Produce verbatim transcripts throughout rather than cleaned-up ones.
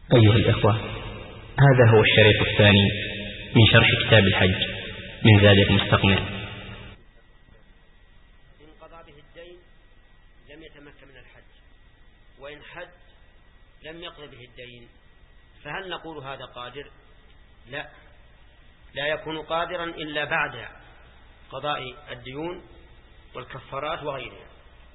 أيها الإخوة، هذا هو الشريط الثاني من شرح كتاب الحج من زاد المستقنع. إن قضى به الدين لم يتمكن من الحج، وإن حج لم يقض به الدين، فهل نقول هذا قادر؟ لا، لا يكون قادرا إلا بعد قضاء الديون والكفارات وغيرها.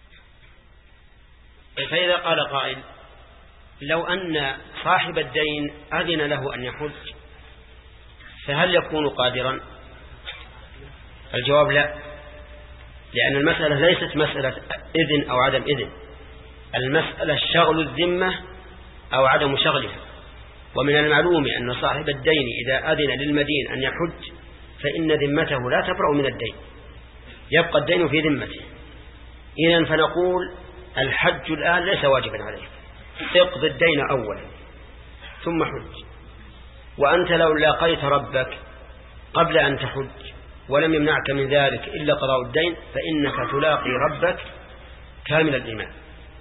فإذا قال قائل: لو أن صاحب الدين أذن له أن يحج فهل يكون قادرا؟ الجواب لا، لأن المسألة ليست مسألة إذن أو عدم إذن، المسألة شغل الذمة أو عدم شغلها. ومن المعلوم أن صاحب الدين إذا أذن للمدين أن يحج فإن ذمته لا تبرأ من الدين، يبقى الدين في ذمته. إذن فنقول الحج الآن ليس واجبا عليه، اقض الدين أولا ثم حج. وأنت لو لاقيت ربك قبل أن تحج ولم يمنعك من ذلك إلا قضاء الدين فإنك تلاقي ربك كامل الإيمان،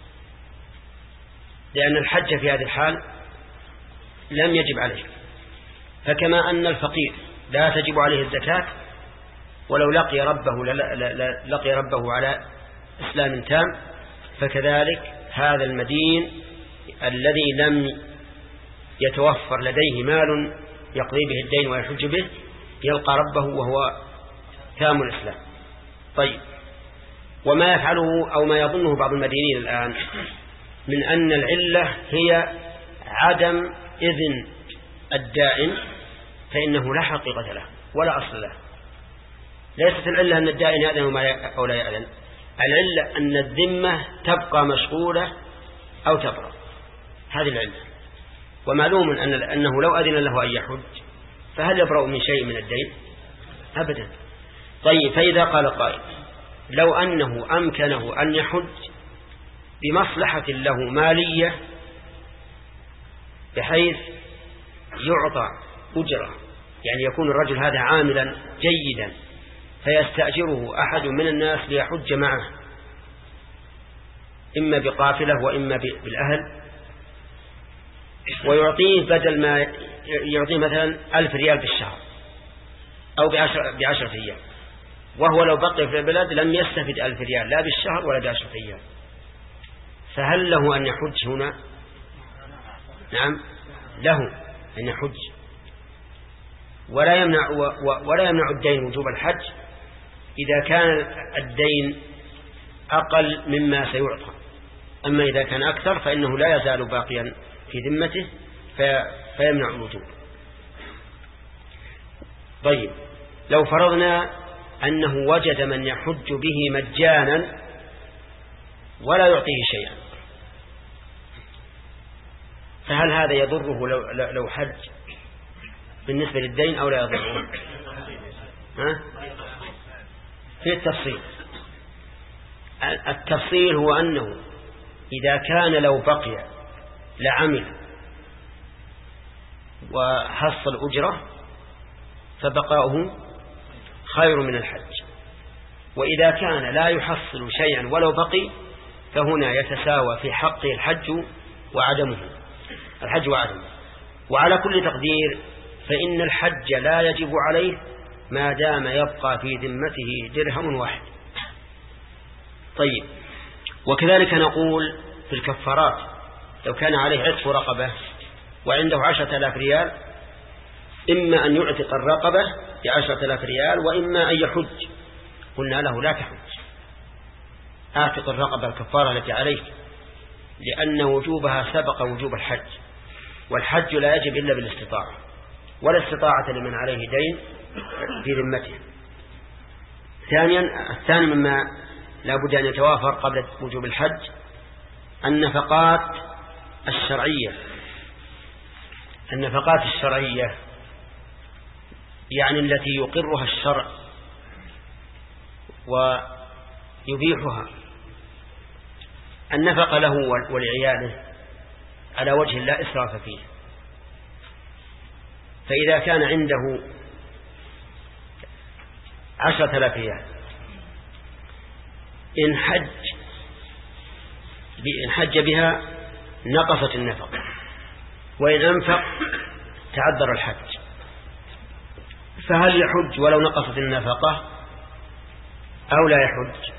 لأن الحج في هذه الحال لم يجب عليه. فكما أن الفقير لا تجب عليه الزكاة ولو لقي ربه لقي ربه على إسلام تام، فكذلك هذا المدين الذي لم يتوفر لديه مال يقضي به الدين ويحج به يلقى ربه وهو تام الإسلام. طيب، وما يفعله أو ما يظنه بعض المدينين الآن من أن العلة هي عدم إذن الدائن، فإنه لا حقيقة له ولا أصل له. ليست العلة أن الدائن يأذن أو لا يأذن، العلة أن الذمة تبقى مشغولة أو تبرأ، هذه العلة. ومعلوم أن أنه لو أذن له أن يحج فهل يبرأ من شيء من الدين؟ أبدا. طيب، فإذا قال قائل: لو أنه أمكنه أن يحج بمصلحة له مالية بحيث يعطى أجرة، يعني يكون الرجل هذا عاملا جيدا فيستأجره أحد من الناس ليحج معه إما بقافلة وإما بالأهل، ويعطيه بدل ما يعطيه مثلا ألف ريال بالشهر أو بعشر بعشرة أيام، وهو لو بقي في البلد لم يستفد ألف ريال لا بالشهر ولا بعشرة أيام، فهل له أن يحج هنا؟ نعم، له أن يحج، ولا يمنع ولا يمنع الدين وجوب الحج إذا كان الدين أقل مما سيعطى. أما إذا كان أكثر فإنه لا يزال باقيا في ذمته فيمنع الوجوب. طيب، لو فرضنا أنه وجد من يحج به مجانا ولا يعطيه شيئا، فهل هذا يضره لو, لو حج بالنسبة للدين أو لا يضره؟ ها؟ في التفصيل. التفصيل هو أنه إذا كان لو بقي لعمل وحصل أجرة فبقاؤه خير من الحج، وإذا كان لا يحصل شيئا ولو بقي فهنا يتساوى في حقه الحج وعدمه الحج وعدمه. وعلى كل تقدير فإن الحج لا يجب عليه ما دام يبقى في ذمته درهم واحد. طيب، وكذلك نقول في الكفارات: لو كان عليه عتق رقبة وعنده عشرة آلاف ريال، إما أن يعتق الرقبة بعشرة آلاف ريال وإما أن يحج. قلنا له: لا تحج، اعتق الرقبة الكفارة التي عليك، لأن وجوبها سبق وجوب الحج، والحج لا يجب إلا بالاستطاعة، ولا استطاعة لمن عليه دين في ذمته. ثانيا الثاني مما لا بد أن يتوافر قبل وجوب الحج النفقات الشرعية. النفقات الشرعية يعني التي يقرها الشرع ويبيحها، النفقة له ولعياله على وجه لا إسراف فيه. فإذا كان عنده عشرة آلاف ريال إن حج إن حج بها نقصت النفقة، وإن أنفق تعذر الحج، فهل يحج ولو نقصت النفقة أو لا يحج؟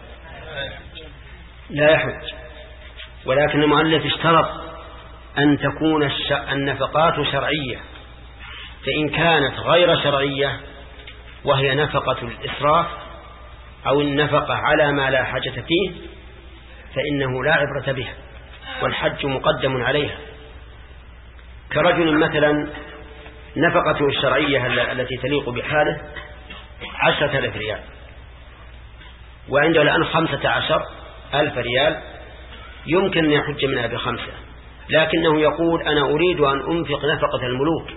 لا يحج، ولكن المؤلف اشترط أن تكون النفقات شرعية، فإن كانت غير شرعية وهي نفقة الإسراف أو النفقة على ما لا حاجة فيه فإنه لا عبرة بها، والحج مقدم عليها. كرجل مثلا نفقته الشرعية التي تليق بحاله عشرة ألف ريال، وعنده الآن خمسة عشر ألف ريال، يمكن أن يحج منها بخمسة، لكنه يقول أنا أريد أن أنفق نفقة الملوك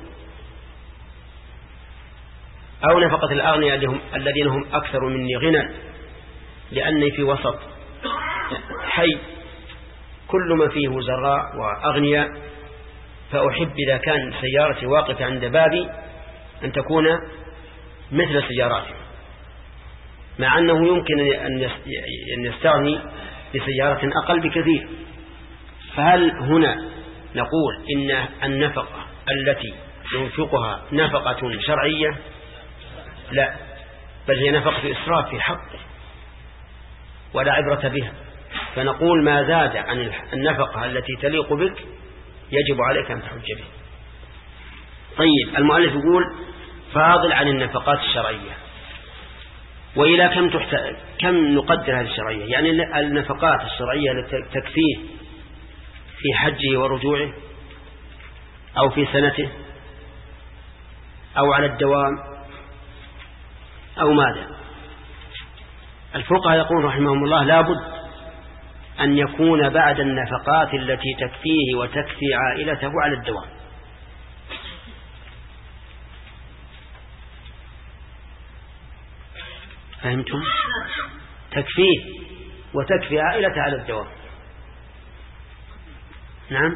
أو نفقة الأغنياء الذين هم أكثر مني غنى، لأني في وسط حي كل ما فيه وزراء وأغنياء، فأحب إذا كان سيارتي واقفة عند بابي أن تكون مثل سياراتي، مع أنه يمكن أن يستغني بسيارة أقل بكثير. فهل هنا نقول إن النفقة التي ينفقها نفقة شرعية؟ لا، بل هي نفقة إسراف في حقه ولا عبرة بها، فنقول ما زاد عن النفقة التي تليق بك يجب عليك أن تحج به. طيب، المؤلف يقول فاضل عن النفقات الشرعية، وإلى كم تحت... كم نقدر هذه الشرعية؟ يعني النفقات الشرعية التي تكفيه في حجه ورجوعه أو في سنته أو على الدوام أو ماذا؟ الفقهاء يقول رحمهم الله لابد أن يكون بعد النفقات التي تكفيه وتكفي عائلته على الدوام. فهمتم؟ تكفيه وتكفي عائلته على الدوام. نعم.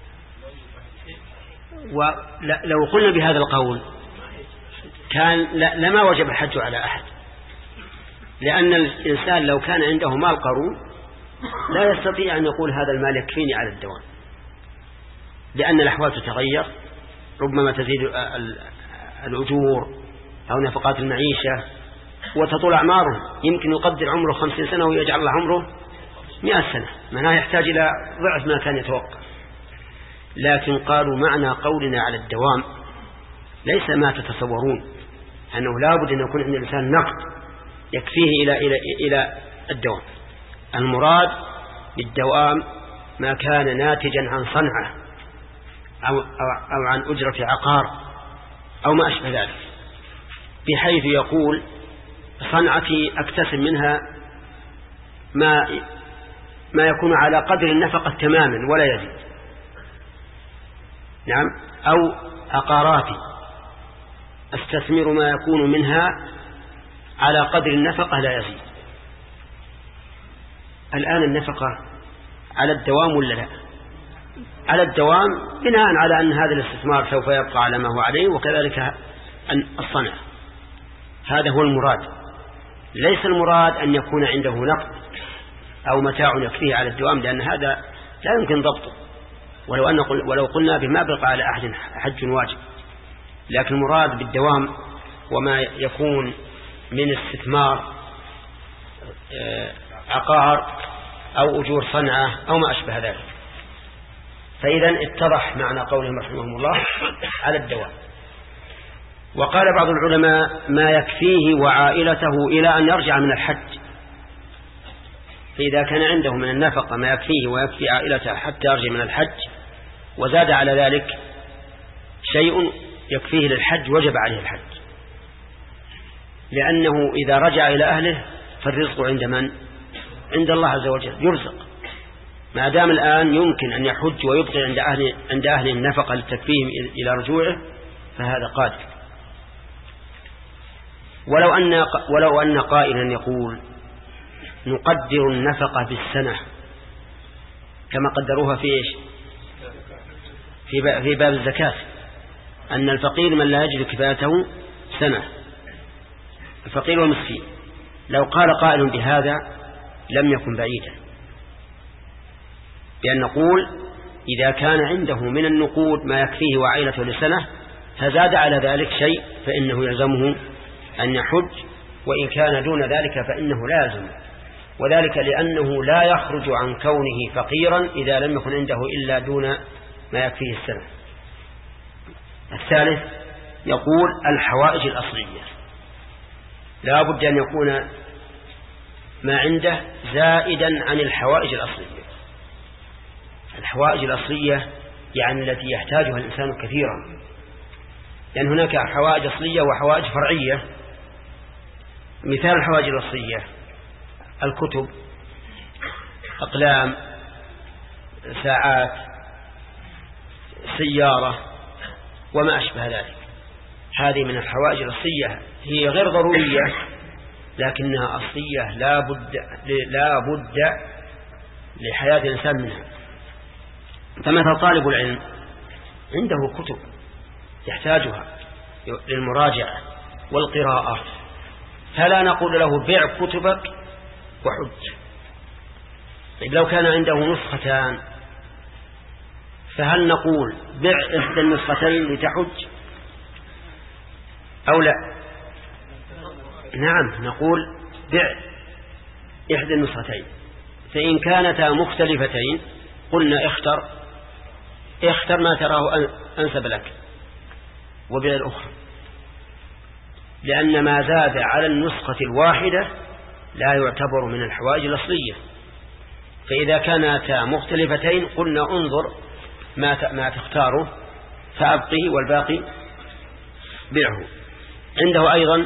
ولو قلنا بهذا القول كان لما وجب الحج على أحد، لأن الإنسان لو كان عنده مال قارون لا يستطيع أن يقول هذا المال يكفيني على الدوام، لأن الأحوال تتغير، ربما تزيد الأجور أو نفقات المعيشة وتطول أعماره، يمكن يقدر عمره خمسين سنة ويجعل الله عمره مئة سنة، معناه يحتاج إلى ضعف ما كان يتوقع. لكن قالوا معنى قولنا على الدوام ليس ما تتصورون، أنه لابد أن يكون عند الإنسان نقد يكفيه إلى, إلى, إلى الدوام. المراد بالدوام ما كان ناتجا عن صنعة أو, أو, أو عن أجرة عقار أو ما أشبه ذلك، بحيث يقول صنعتي أكتسب منها ما, ما يكون على قدر النفقة تماما ولا يزيد. نعم. أو عقاراتي أستثمر ما يكون منها على قدر النفقة لا يزيد. الآن النفقة على الدوام ولا لا؟ على الدوام، بناء على أن هذا الاستثمار سوف يبقى على ما هو عليه، وكذلك الصنع. هذا هو المراد، ليس المراد أن يكون عنده نقد أو متاع يكفيه على الدوام، لأن هذا لا يمكن ضبطه، ولو, أن قل ولو قلنا بما بقى على أحد حج واجب. لكن المراد بالدوام وما يكون من استثمار عقار أو أجور صنعة أو ما أشبه ذلك. فإذا اتضح معنى قولهم رحمهم الله على الدوام. وقال بعض العلماء ما يكفيه وعائلته إلى أن يرجع من الحج، فإذا كان عنده من النفقة ما يكفيه ويكفي عائلته حتى يرجع من الحج وزاد على ذلك شيء يكفيه للحج وجب عليه الحج، لأنه إذا رجع إلى أهله فالرزق عند من؟ عند الله عز وجل، يرزق. ما دام الآن يمكن أن يحج ويبقي عند أهله عند أهله النفقة لتكفيهم إلى رجوعه فهذا قادر. ولو أن ولو أن قائلا يقول نقدر النفقة بالسنة كما قدروها في إيش؟ في باب الزكاة، أن الفقير من لا يجد كفايته سنة، الفقير والمسكين. لو قال قائل بهذا لم يكن بعيدا، بأن نقول إذا كان عنده من النقود ما يكفيه وعائلته لسنة فزاد على ذلك شيء فإنه يلزمه أن يحج، وإن كان دون ذلك فإنه لازم، وذلك لأنه لا يخرج عن كونه فقيرا إذا لم يكن عنده إلا دون ما يكفيه السنة. الثالث يقول الحوائج الأصلية، لا بد أن يكون ما عنده زائدا عن الحوائج الأصلية. الحوائج الأصلية يعني التي يحتاجها الإنسان كثيرا، لأن يعني هناك حوائج أصلية وحوائج فرعية. مثال الحوائج الأصلية الكتب، أقلام، ساعات، سيارة وما أشبه ذلك، هذه من الحوائج الأصلية، هي غير ضرورية لكنها أصلية لا بد لا بد لحياة الإنسان منها. فمثل طالب العلم عنده كتب يحتاجها للمراجعة والقراءة، فلا نقول له بيع كتبك وحج. طيب لو كان عنده نسختان فهل نقول بيع إحدى النسختين لتحج أو لا؟ نعم، نقول بيع إحدى النسختين، فإن كانتا مختلفتين قلنا اختر اختر ما تراه أنسب لك وبيع الأخرى، لأن ما زاد على النسخة الواحدة لا يعتبر من الحوائج الأصلية. فإذا كانتا مختلفتين قلنا انظر ما ما تختاره فأبقيه والباقي بيعه. عنده أيضا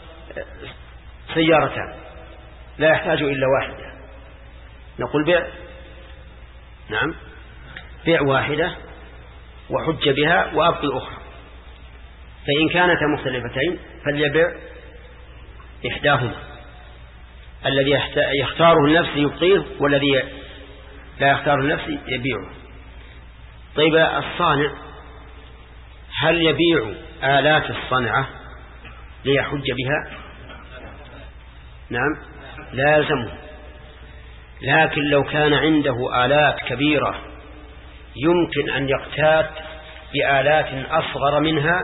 سيارتان لا يحتاج إلا واحدة، نقول بيع نعم بيع واحدة وحج بها وأبقي الأخرى. فإن كانتا مختلفتين فليبيع إحداهما، الذي يختاره النفس يبقيه والذي لا يختاره النفس يبيعه. طيب الصانع هل يبيع آلات الصنعة ليحج بها؟ نعم لا يلزمه، لكن لو كان عنده آلات كبيرة يمكن أن يقتات بآلات أصغر منها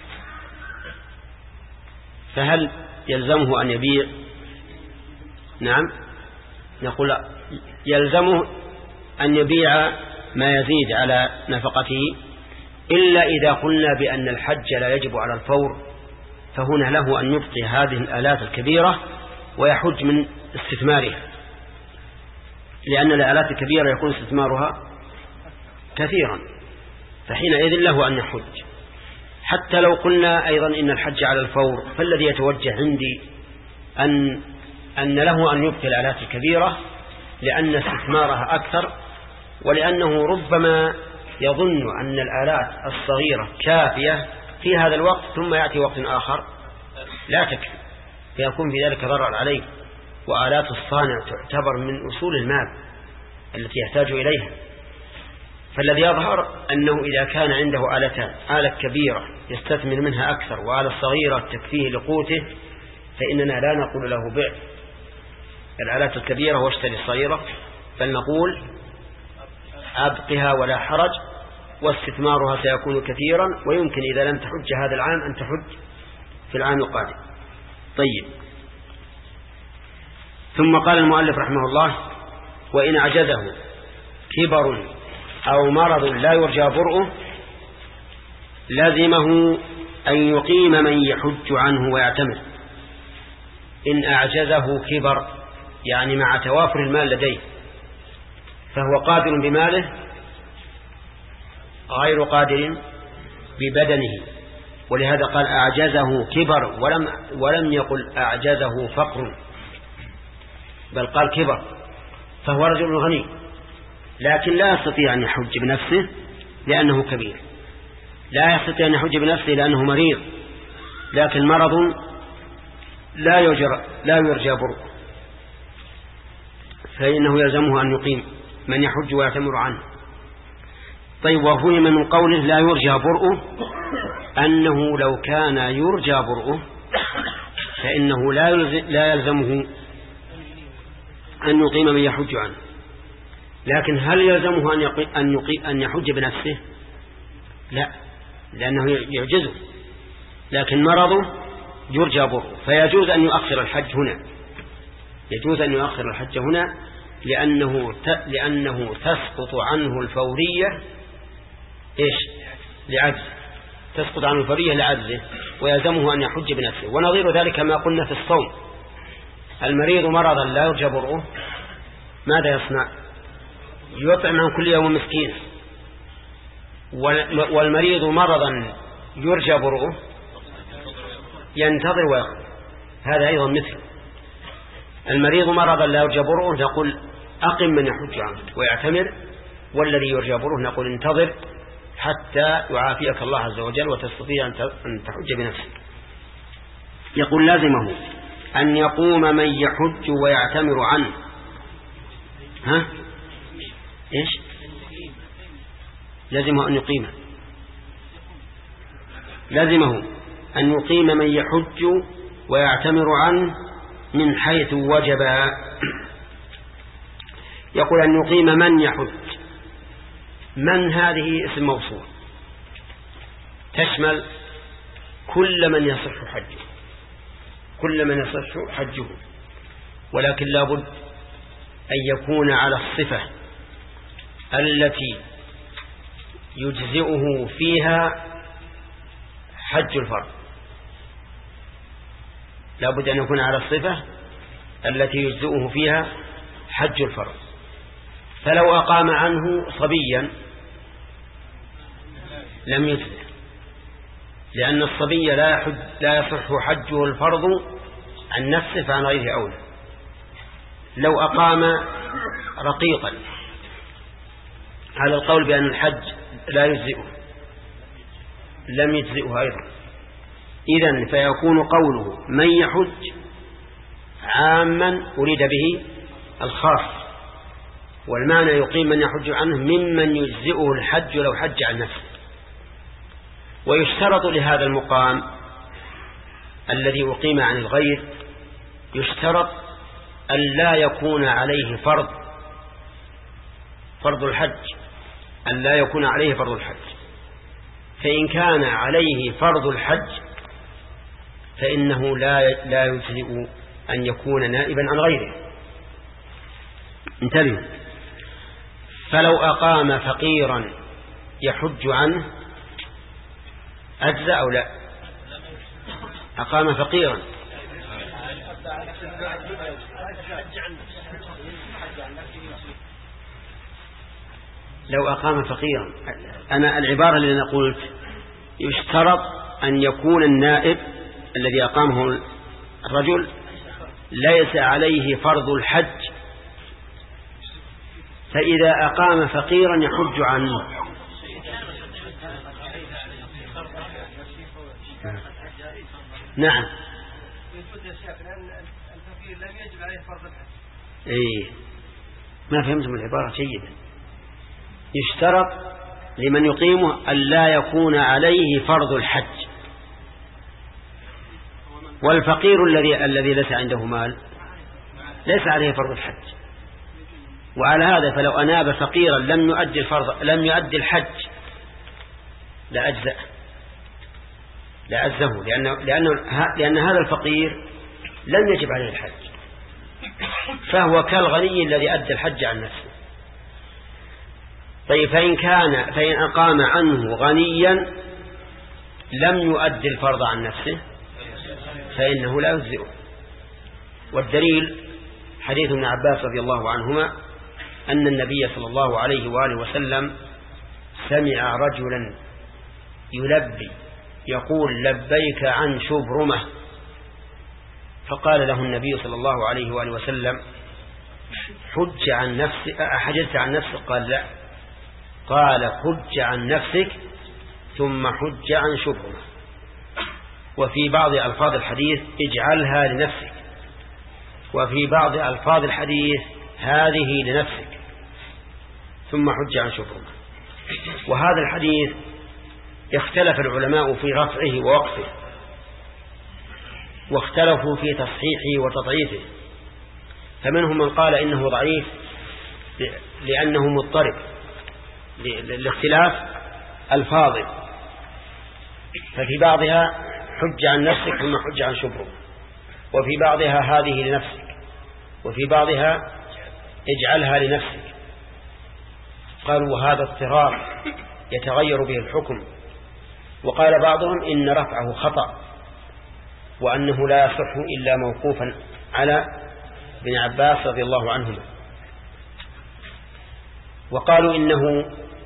فهل يلزمه أن يبيع؟ نعم نقول يلزمه أن يبيع ما يزيد على نفقته، إلا إذا قلنا بأن الحج لا يجب على الفور، فهنا له أن يبقي هذه الآلات الكبيرة ويحج من استثمارها، لأن الآلات الكبيرة يكون استثمارها كثيرا، فحينئذ له أن يحج. حتى لو قلنا أيضا إن الحج على الفور، فالذي يتوجه عندي أن أن له أن يبقي الآلات الكبيرة لأن استثمارها أكثر، ولأنه ربما يظن أن الآلات الصغيرة كافية في هذا الوقت ثم يأتي وقت آخر لا تكفي، فيكون في ذلك ضرر عليه. وآلات الصانع تعتبر من أصول المال التي يحتاج إليها. فالذي يظهر أنه إذا كان عنده آلتان، آلة كبيرة يستثمر منها أكثر وآلة صغيرة تكفيه لقوته، فإننا لا نقول له بيع الآلات الكبيرة واشتري الصغيرة، بل نقول أبقها ولا حرج، واستثمارها سيكون كثيرا، ويمكن إذا لم تحج هذا العام أن تحج في العام القادم. طيب، ثم قال المؤلف رحمه الله: وإن عجزه كبر أو مرض لا يرجى برؤه لازمه أن يقيم من يحج عنه ويعتمر. إن أعجزه كبر يعني مع توافر المال لديه، فهو قادر بماله غير قادر ببدنه، ولهذا قال أعجزه كبر ولم, ولم يقل أعجزه فقر، بل قال كبر، فهو رجل غني لكن لا يستطيع أن يحج بنفسه لأنه كبير، لا يستطيع أن يحج بنفسه لأنه مريض، لكن مرض لا يرجى لا يرجى برؤه، فإنه يلزمه أن يقيم من يحج ويعتمر عنه. طيب، وفهم من قوله لا يرجى برؤه أنه لو كان يرجى برؤه فإنه لا يلزمه أن يقيم من يحج عنه، لكن هل يلزمه أن, يقي أن, يقي أن يحج بنفسه؟ لا، لأنه يعجزه، لكن مرضه يرجى بره، فيجوز أن يؤخر الحج هنا، يجوز أن يؤخر الحج هنا لأنه لأنه تسقط عنه الفورية إيش؟ لعجز، تسقط عنه الفورية لعجزه، ويلزمه أن يحج بنفسه. ونظير ذلك ما قلنا في الصوم، المريض مرضا لا يرجى برؤه ماذا يصنع؟ يطعم عن كل يوم مسكين. والمريض مرضا يرجى برؤه ينتظر ويقضي، هذا أيضا مثل المريض مرضا لا يرجى برؤه نقول أقم من يحج عنك ويعتمر، والذي يرجى برؤه نقول انتظر حتى يعافيك الله عز وجل وتستطيع أن تحج بنفسك. يقول لازمه أن يقوم من يحج ويعتمر عنه. ها إيش؟ لازمه أن يقيم، لازمه أن يقيم من يحج ويعتمر عنه من حيث وجب. يقول أن يقيم من يحج، من هذه اسم موصول تشمل كل من يصح حجه، كل من يصح حجه، ولكن لا بد أن يكون على الصفة التي يجزئه فيها حج الفرض، لا بد أن يكون على الصفة التي يجزئه فيها حج الفرض. فلو أقام عنه صبيا لم يجزئ، لأن الصبي لا يحج لا يصح حجه الفرض عن نفسه فعن غيره أولى. لو أقام رقيقا على القول بأن الحج لا يجزئه لم يجزئه أيضا. إذن فيكون قوله من يحج عاما أريد به الخاص، والمعنى يقيم من يحج عنه ممن يجزئه الحج لو حج عن نفسه. ويشترط لهذا المقام الذي أقيم عن الغير، يشترط أن لا يكون عليه فرض فرض الحج، أن لا يكون عليه فرض الحج. فإن كان عليه فرض الحج فإنه لا لا يجزئ أن يكون نائبا عن غيره. انتبه، فلو أقام فقيرا يحج عنه أجزأ أو لا؟ أقام فقيرا لو أقام فقيرا، أنا العبارة اللي نقول يشترط أن يكون النائب الذي أقامه الرجل ليس عليه فرض الحج، فإذا أقام فقيرا يحج عنه. نعم، إيه ما فهمتم العبارة جيدا. يشترط لمن يقيمه أن لا يكون عليه فرض الحج، والفقير الذي الذي ليس عنده مال ليس عليه فرض الحج. وعلى هذا فلو أناب فقيرا لم يؤدي الفرض لم يؤدي الحج لأجزأ لأجزه، لأن لأن لأن هذا الفقير لم يجب عليه الحج، فهو كالغني الذي أدى الحج عن نفسه. طيب فإن كان فإن أقام عنه غنيا لم يؤدي الفرض عن نفسه فإنه لا يجزئه. والدليل حديث ابن عباس رضي الله عنهما أن النبي صلى الله عليه وآله وسلم سمع رجلا يلبي يقول لبيك عن شبرمة، فقال له النبي صلى الله عليه وآله وسلم حج عن نفسك، أحجزت عن نفسك؟ قال لا، قال حج عن نفسك ثم حج عن شبرمة. وفي بعض ألفاظ الحديث اجعلها لنفسك، وفي بعض ألفاظ الحديث هذه لنفسك ثم حج عن شبرمة. وهذا الحديث اختلف العلماء في رفعه ووقفه، واختلفوا في تصحيحه وتضعيفه، فمنهم من قال إنه ضعيف لأنه مضطرب لاختلاف الفاظ، ففي بعضها حج عن نفسك ثم حج عن شبرك، وفي بعضها هذه لنفسك، وفي بعضها اجعلها لنفسك. قالوا وهذا اضطرار يتغير به الحكم. وقال بعضهم إن رفعه خطأ، وأنه لا يصح إلا موقوفا على ابن عباس رضي الله عنهما. وقالوا إنه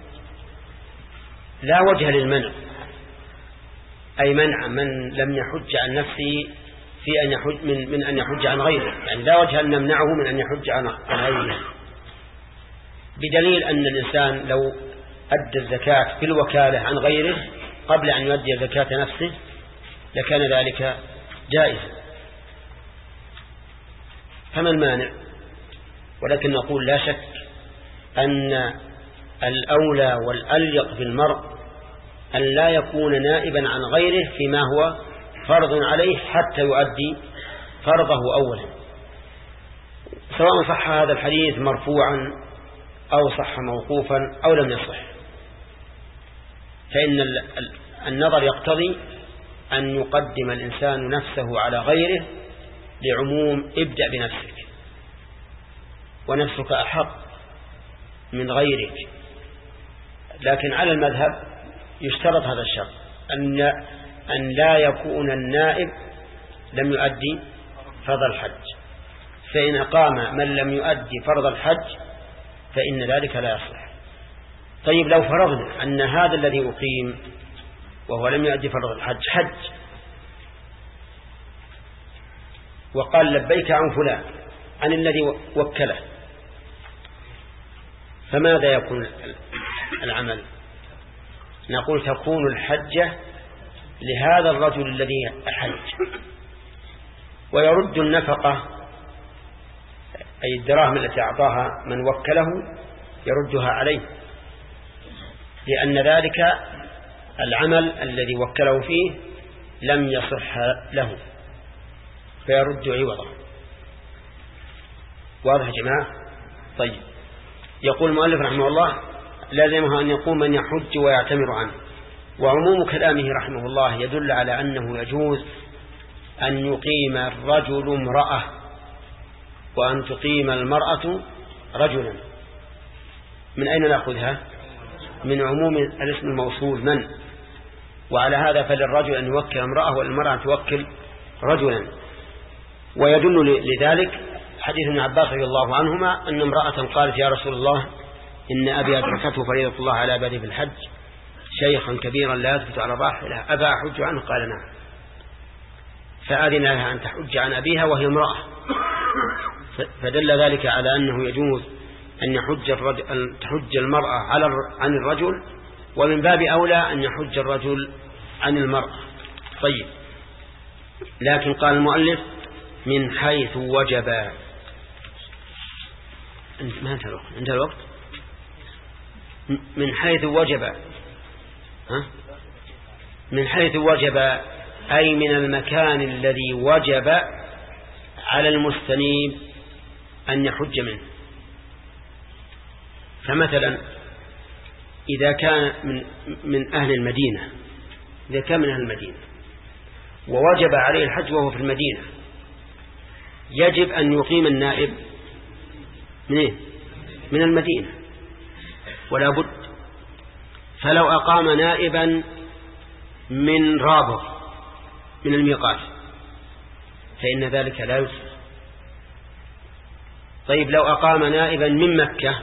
لا وجه للمنع، أي منع من لم يحج عن نفسه في أن يحج من, من أن يحج عن غيره، يعني لا وجه أن نمنعه من أن يحج عن غيره، بدليل أن الإنسان لو أدى الزكاة بالوكالة عن غيره قبل أن يؤدي زكاة نفسه لكان ذلك جائزا، فما المانع؟ ولكن نقول لا شك أن الأولى والأليق بالمرء أن لا يكون نائبا عن غيره فيما هو فرض عليه حتى يؤدي فرضه أولا، سواء صح هذا الحديث مرفوعا أو صح موقوفا أو لم يصح، فإن النظر يقتضي أن يقدم الإنسان نفسه على غيره لعموم ابدأ بنفسك، ونفسك أحق من غيرك. لكن على المذهب يشترط هذا الشرط أن أن لا يكون النائب لم يؤدي فرض الحج، فإن أقام من لم يؤدي فرض الحج فإن ذلك لا يصح. طيب لو فرضنا أن هذا الذي أقيم وهو لم يؤدي فرض الحج حج وقال لبيك عن فلان عن الذي وكله، فماذا يكون العمل؟ نقول تكون الحجة لهذا الرجل الذي أحج، ويرد النفقة أي الدراهم التي أعطاها من وكله يردها عليه، لأن ذلك العمل الذي وكله فيه لم يصح له فيرد عوضه. واضح يا جماعة؟ طيب، يقول المؤلف رحمه الله لازمها أن يقوم من يحج ويعتمر عنه. وعموم كلامه رحمه الله يدل على أنه يجوز أن يقيم الرجل امرأة وأن تقيم المرأة رجلا. من أين نأخذها؟ من عموم الاسم الموصول من، وعلى هذا فللرجل أن يوكل امرأة والمرأة توكل رجلا. ويدل لذلك حديث ابن عباس رضي الله عنهما أن امرأة قالت يا رسول الله إن أبي أدركته فريضة الله على عباده في الحج شيخا كبيرا لا يثبت على الراحلة أبا أحج عنه؟ قال نعم، فأذن لها أن تحج عن أبيها وهي امرأة، فدل ذلك على أنه يجوز أن يحج الرجل أن تحج المرأة على عن الرجل، ومن باب أولى أن يحج الرجل عن المرأة. طيب، لكن قال المؤلف من حيث وجب. ما انتهى الوقت؟ انتهى الوقت. من حيث وجب، ها؟ من حيث وجب أي من المكان الذي وجب على المستنيب أن يحج منه. فمثلا إذا كان من, من أهل المدينة إذا كان من أهل المدينة ووجب عليه الحج وهو في المدينة، يجب أن يقيم النائب من إيه؟ من المدينة ولا بد. فلو أقام نائبا من رابغ من الميقات فإن ذلك لا يصح. طيب لو أقام نائبا من مكة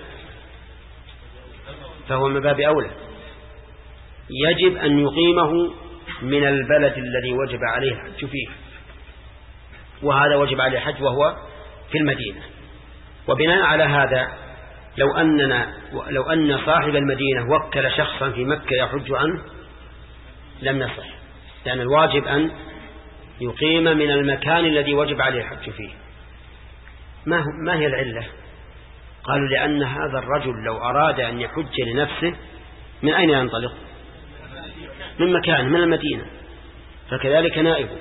فهو من باب أولى، يجب أن يقيمه من البلد الذي وجب عليه الحج فيه، وهذا وجب عليه الحج وهو في المدينة. وبناء على هذا لو أننا لو أن صاحب المدينة وكل شخصا في مكة يحج عنه لم يصح، لأن الواجب أن يقيم من المكان الذي وجب عليه الحج فيه. ما ما هي العلة؟ قالوا لأن هذا الرجل لو أراد أن يحج لنفسه من أين ينطلق؟ من مكان من المدينة، فكذلك نائبه.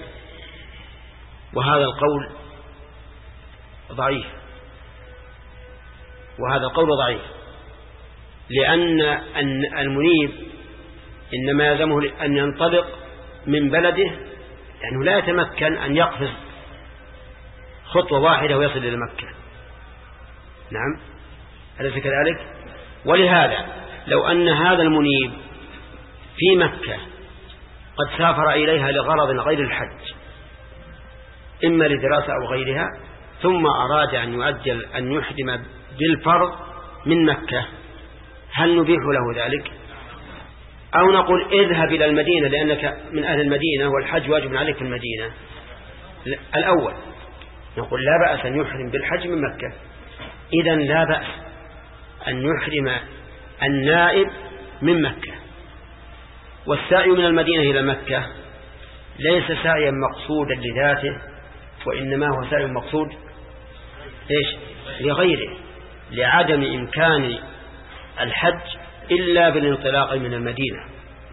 وهذا القول ضعيف، وهذا القول ضعيف، لأن المنيب إنما يلزمه أن ينطلق من بلده، لأنه لا يتمكن أن يقفز خطوة واحدة ويصل إلى مكة. نعم، أليس كذلك؟ ولهذا لو أن هذا المنيب في مكة قد سافر إليها لغرض غير الحج، إما لدراسة أو غيرها، ثم أراد أن يؤجل أن يحرم بالفرض من مكة، هل نبيح له ذلك؟ أو نقول اذهب إلى المدينة لأنك من أهل المدينة والحج واجب عليك في المدينة؟ الأول نقول لا بأس أن يحرم بالحج من مكة، إذن لا بأس أن يحرم النائب من مكة. والسعي من المدينة إلى مكة ليس سعيا مقصودا لذاته، وإنما هو سعي مقصود إيش؟ لغيره، لعدم إمكان الحج إلا بالانطلاق من المدينة.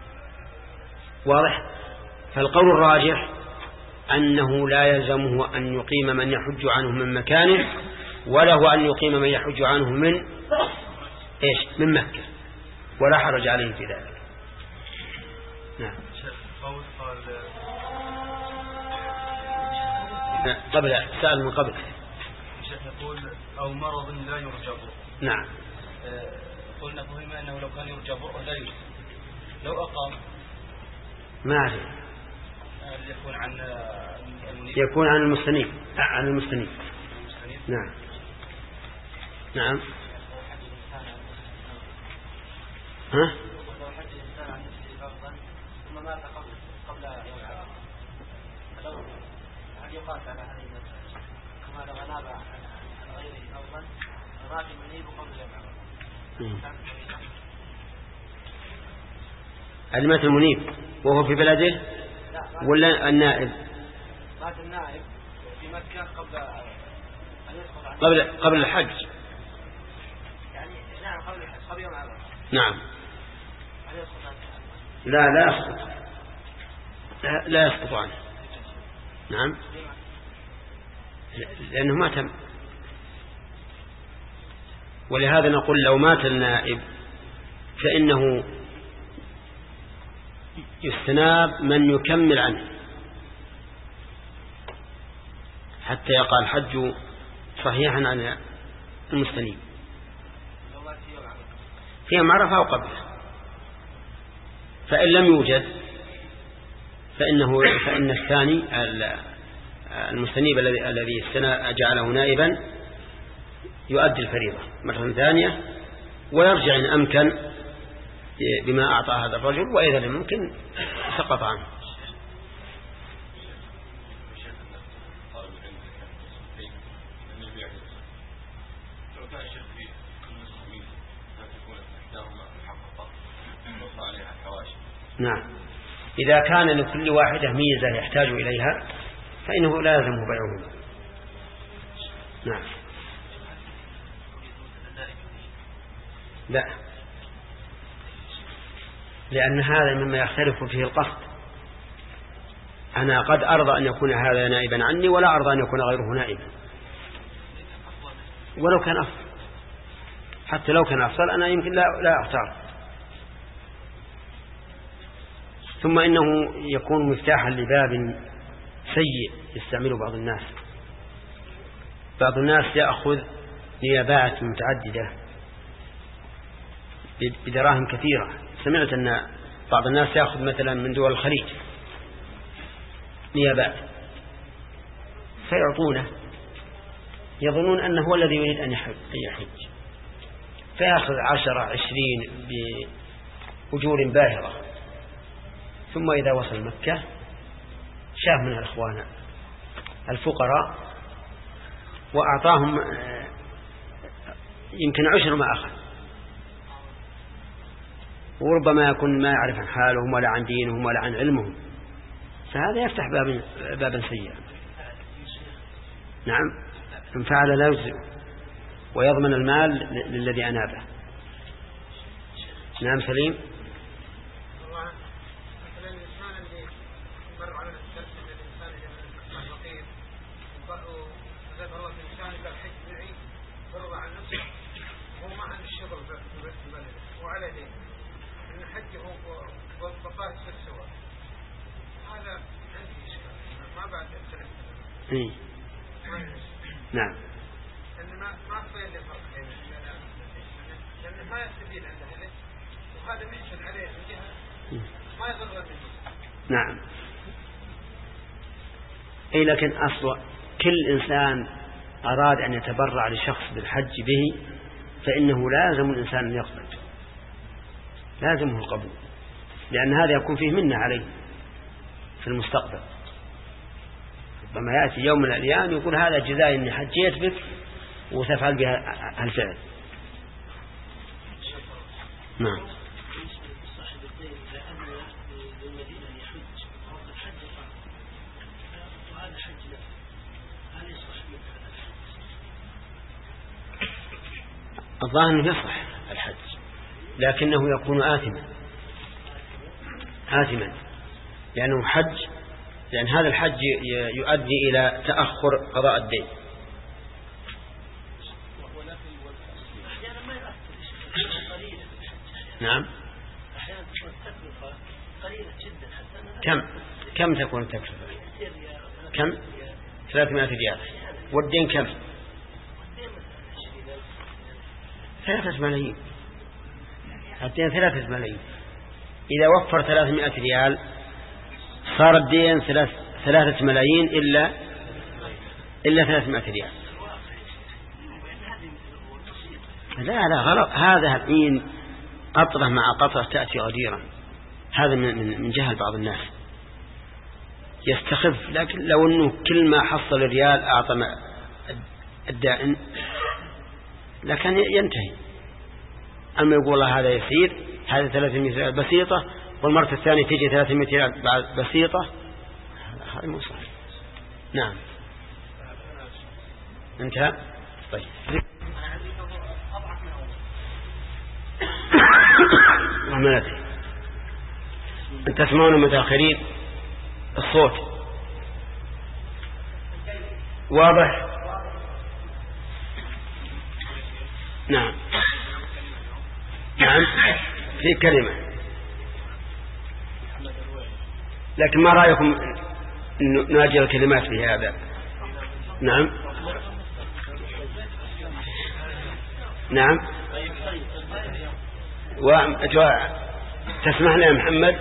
واضح؟ فالقول الراجح أنه لا يلزمه أن يقيم من يحج عنه من مكانه، وله أن يقيم من يحج عنه من إيش؟ من مكة، ولا حرج عليه في ذلك. نعم. قبل سأل من قبل يقول أو مرض لا يرجى. نعم. قلنا فهم أنه لو كان يرجى برء لا يرجى، لو أقام ما أعرف يكون عن المنيب، يكون عن المستنيب، عن المستنيب. نعم. نعم. ها؟ المات المنيب وهو في بلده ولا النائب؟ مات النائب في مكة قبل أن يدخل عن قبل قبل الحج. يعني نعم قبل الحج قبل يوم عرفة. نعم. لا لا يسقط، لا, لا يسقط عنه. نعم، لأنه ما تم. ولهذا نقول لو مات النائب فإنه يستناب من يكمل عنه حتى يقع الحج صحيحا عن المستنيب في يوم عرفة أو قبله. فإن لم يوجد فإنه فإن الثاني المستنيب الذي الذي جعله نائبا يؤدي الفريضة مرة ثانية ويرجع إن أمكن بما أعطى هذا الرجل، وإذا لم يمكن سقط عنه. نعم، إذا كان لكل واحدة ميزة يحتاج إليها فإنه لا يلزمه بيعهما. نعم. لا، لأن هذا مما يختلف فيه القصد. أنا قد أرضى أن يكون هذا نائبا عني ولا أرضى أن يكون غيره نائبا، ولو كان أفضل. حتى لو كان أفضل أنا يمكن لا, لا أختار. ثم إنه يكون مفتاحا لباب سيء يستعمله بعض الناس. بعض الناس يأخذ نيابات متعددة بدراهم كثيرة. سمعت أن بعض الناس يأخذ مثلا من دول الخليج نيابات فيعطونه، يظنون أنه هو الذي يريد أن يحج، فيأخذ عشرة عشرين بأجور باهرة، ثم إذا وصل مكة شاف من الإخوان الفقراء وأعطاهم يمكن عشر ما أخذ، وربما يكون ما يعرف عن حالهم ولا عن دينهم ولا عن علمهم، فهذا يفتح باب بابا سيئا. نعم، إن فعل لا يجزئ ويضمن المال للذي أنابه. نعم سليم. إيه؟ نعم. لأن ما ما في إلا فرق لأن ما يستفيد عنده وهذا منشن عليه من جهة ما يضر منه. نعم. أي لكن أصل كل إنسان أراد أن يتبرع لشخص بالحج به فإنه لازم الإنسان أن يقبل، لازمه القبول، لأن هذا يكون فيه منة عليه في المستقبل. ربما يأتي يوم من الأيام يقول هذا جزاء إني حجيت بك وتفعل بها الفعل. نعم. الظاهر يصح الحج لكنه يكون آثما آثما لأنه حج، لأن هذا الحج يؤدي إلى تأخر قضاء الدين. نعم. كم كم تكون التكلفة؟ كم؟ ثلاثمائة ريال. والدين كم؟ ثلاثة ملايين. الدين ثلاثة ملايين. إذا وفر ثلاثمائة ريال صار الدين ثلاث ثلاثة ملايين إلا إلا ثلاثمائة ريال. لا لا غلط، هذا الحين قطرة مع قطرة تأتي غديرا. هذا من من جهل بعض الناس يستخف، لكن لو أنه كل ما حصل ريال أعطى الدائن لكن ينتهي. أما يقول الله هذا يسير، هذا ثلاثمائة ريال بسيطة، والمرة الثانية تيجي ثلاثمائة ريال بسيطة، هذا مو صحيح. نعم. انتهى. طيب. عملته أن تسمعون متأخرين الصوت واضح. نعم نعم في كلمة، لكن ما رأيكم نواجه الكلمات في هذا؟ نعم نعم. تسمحنا يا محمد؟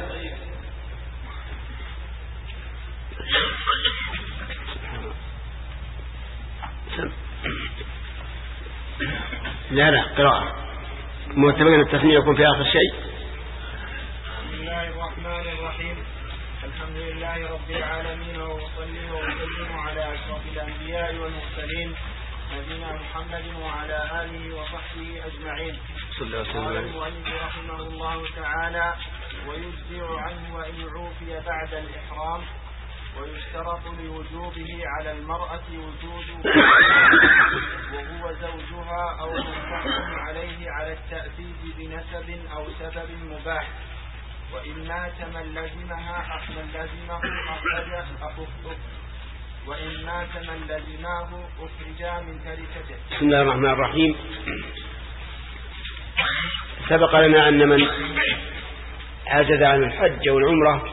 لا لا قراءة متبين التسمية يكون في آخر شيء. بسم الله الرحمن الرحيم. الحمد لله رب العالمين، وصلي وسلم على أشرف الأنبياء والمرسلين نبينا محمد وعلى آله وصحبه أجمعين. قال المؤلف رحمه الله تعالى: ويجزئ عنه وإن عوفي بعد الإحرام، ويشترط لوجوبه على المرأة وجود وهو زوجها أو من تحكم عليه على التأبيد بنسب أو سبب مباح. وإن مات من لزمها من لزمه أخرج أخذ وإن مات من لزمه أخرج من تركته. بسم الله الرحمن الرحيم. سبق لنا أن من عجز عن الحج والعمرة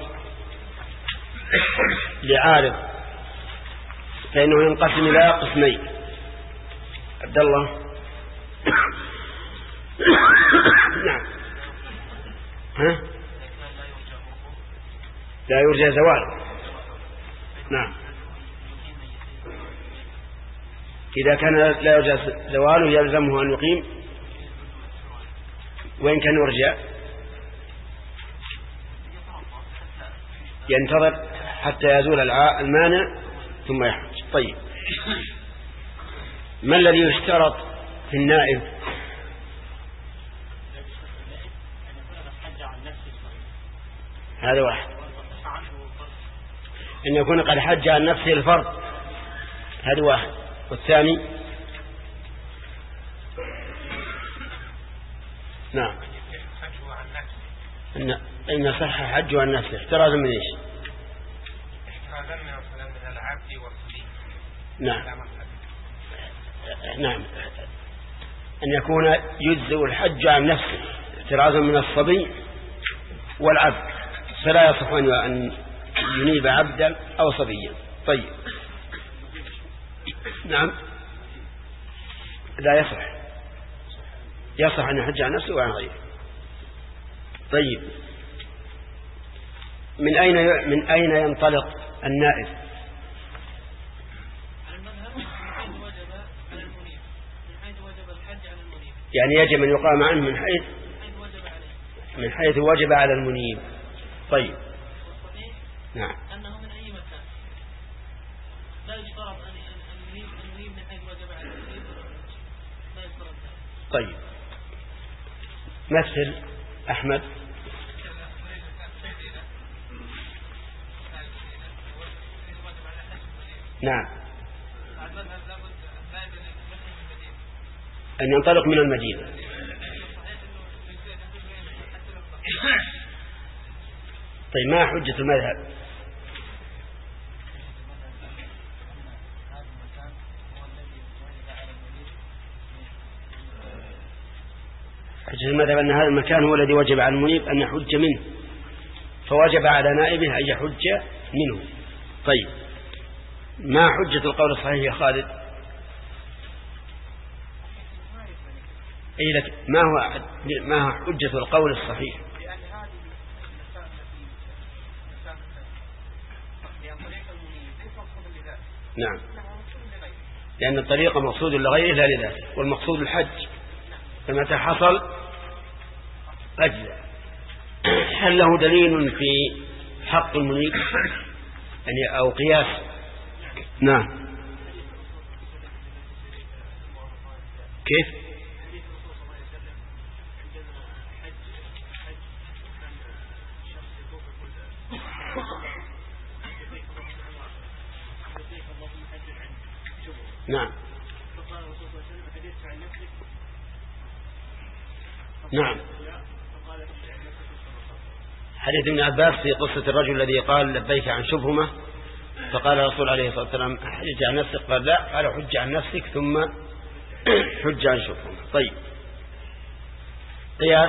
لعارض فإنه ينقسم إلى قسمين. عبد الله. نعم. ها؟ لا يرجى زوال. نعم. إذا كان لا يرجى زواله يلزمه أن يقيم، وإن كان يرجى ينتظر حتى يزول المانع ثم يحج. طيب، ما الذي يشترط في النائب؟ هذا واحد، أن يكون قد حج عن نفسه الفرض، هذا واحد. والثاني نعم إن إن صح حجه عن نفسه احترازا من إيش؟ احترازا من العبد والصبي. نعم نعم أن يكون يجزئ الحج عن نفسه احترازا من الصبي والعبد. فلا يصح أن ينيب عبدا أو صبيا. طيب نعم لا يصح يصح أن يحج عن نفسه وعن غيره. طيب من أين من أين ينطلق النائب؟ يعني يجب أن يقام عنه من حيث من حيث وجب على المنيب. طيب نعم أنه من أي مكان لا يشترط أن المنيب من حيث وجب على المنيب لا يشترط. طيب مثل أحمد. نعم أن ينطلق من المدينة. طيب ما حجة المذهب؟ حجة المذهب أن هذا المكان هو الذي وجب على المنيب أن يحج منه، فوجب على نائبه أن يحج منه. طيب ما حجة القول الصحيح يا خالد؟ أي لك ما هو ما هو حجة القول الصحيح؟ نعم لأن الطريق مقصود لغيره لا لذاته، والمقصود الحج، فمتى حصل أجزاء. هل له دليل في حق المنيب يعني أو قياس؟ نعم كيف؟ نعم نعم حديث ابن عباس في قصة الرجل الذي قال لبيك عن شبهمة، فقال الرسول عليه الصلاة والسلام حج عن نفسك، قال لا، قال حج عن نفسك ثم حج عن شبهمة. طيب قياس.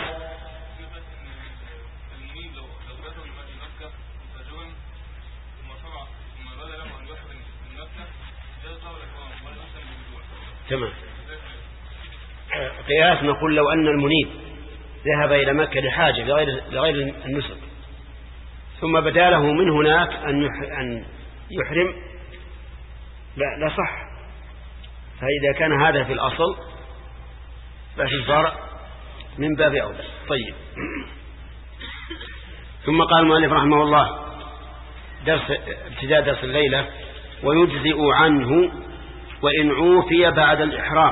تمام. قياس نقول لو أن المنيب ذهب إلى مكة لحاجة لغير, لغير النسك، ثم بدا له من هناك أن يحرم، لا, لا صح. فإذا كان هذا في الأصل ففي الفرع من باب أولى. طيب ثم قال المؤلف رحمه الله درس ابتداء درس الليلة: ويجزئ عنه وإن عوفي بعد الإحرام.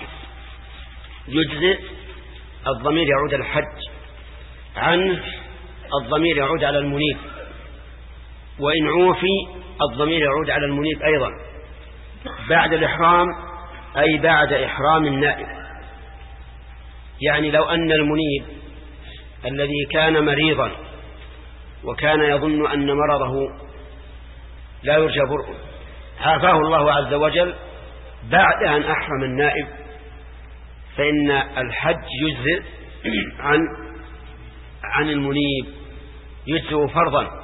يجزئ الضمير يعود على الحج، عنه الضمير يعود على المنيب، وإن عوفي الضمير يعود على المنيب أيضا. بعد الإحرام أي بعد إحرام النائب، يعني لو أن المنيب الذي كان مريضا وكان يظن أن مرضه لا يرجى برؤه عافاه الله عز وجل بعد أن أحرم النائب، فإن الحج يجزئ عن عن المنيب، يجزئ فرضا.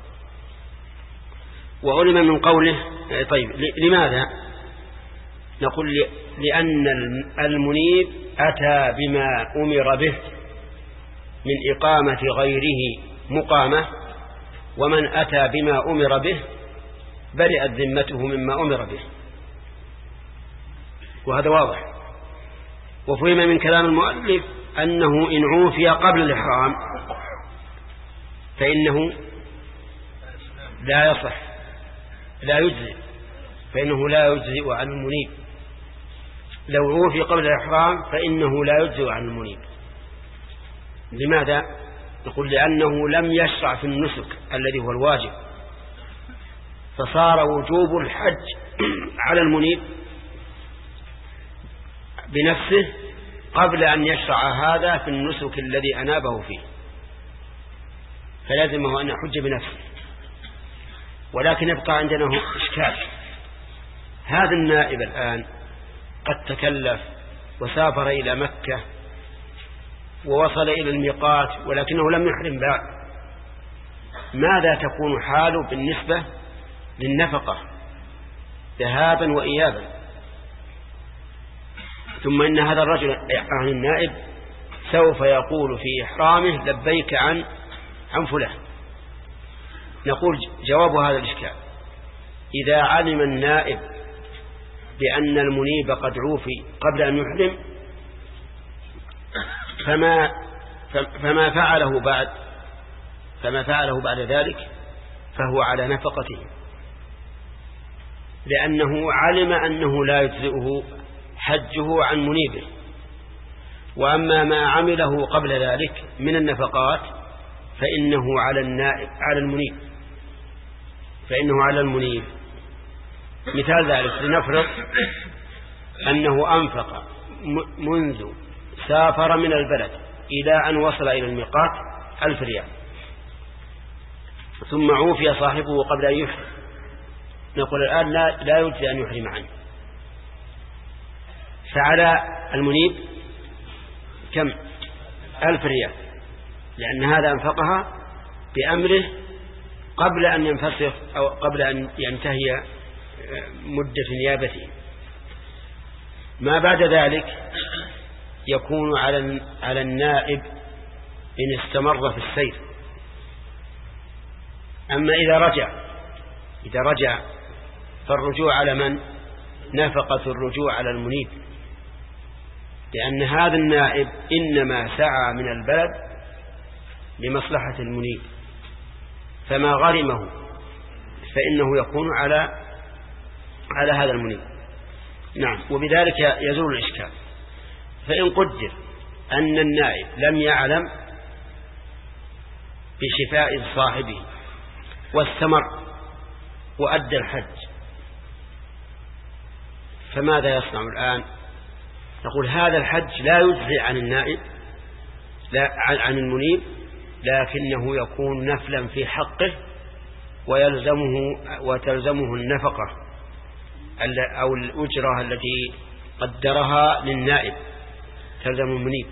وعلم من قوله. طيب لماذا؟ نقول لأن المنيب أتى بما أمر به من إقامة غيره مقامة، ومن أتى بما أمر به برئت ذمته مما أمر به، وهذا واضح. وفهم من كلام المؤلف أنه إن عوفي قبل الإحرام فإنه لا يصح، لا يجزئ، فإنه لا يجزئ عن المنيب. لو عوفي قبل الإحرام فإنه لا يجزئ عن المنيب. لماذا؟ نقول لأنه لم يشرع في النسك الذي هو الواجب، فصار وجوب الحج على المنيب بنفسه قبل أن يشرع هذا في النسك الذي أنابه فيه، فلازمه أن يحج بنفسه. ولكن يبقى عندنا إشكال: هذا النائب الآن قد تكلف وسافر إلى مكة ووصل إلى الميقات ولكنه لم يحرم بعد، ماذا تكون حاله بالنسبة للنفقة ذهابا وإيابا؟ ثم إن هذا الرجل عن النائب سوف يقول في إحرامه لبيك عن عن فلان. نقول جواب هذا الإشكال: إذا علم النائب بأن المنيب قد عوفي قبل أن يحرم فما فما فعله بعد فما فعله بعد ذلك فهو على نفقته، لأنه علم أنه لا يجزئه حجه عن منيبه. وأما ما عمله قبل ذلك من النفقات فإنه على النائب على المنيب فإنه على المنيب. مثال ذلك: لنفرض أنه أنفق منذ سافر من البلد إلى أن وصل إلى الميقات ألف ريال، ثم عوفي صاحبه قبل أن يحرم. نقول الآن لا, لا يجزي أن يحرم عنه، فعلى المنيب كم؟ ألف ريال، لأن هذا أنفقها بأمره قبل أن ينفسخ أو قبل أن ينتهي مدة نيابته. ما بعد ذلك يكون على على النائب إن استمر في السير. أما إذا رجع إذا رجع فالرجوع على من؟ نفقة الرجوع على المنيب، لأن هذا النائب إنما سعى من البلد لمصلحة المنيب، فما غرمه فإنه يكون على على هذا المنيب. نعم. وبذلك يزول الإشكال. فإن قدر أن النائب لم يعلم بشفاء صاحبه واستمر وأدى الحج، فماذا يصنع الآن؟ نقول هذا الحج لا يجزي عن النائب لا عن المنيب، لكنه يكون نفلا في حقه ويلزمه وتلزمه النفقة أو الأجرة التي قدرها للنائب تلزم المنيب،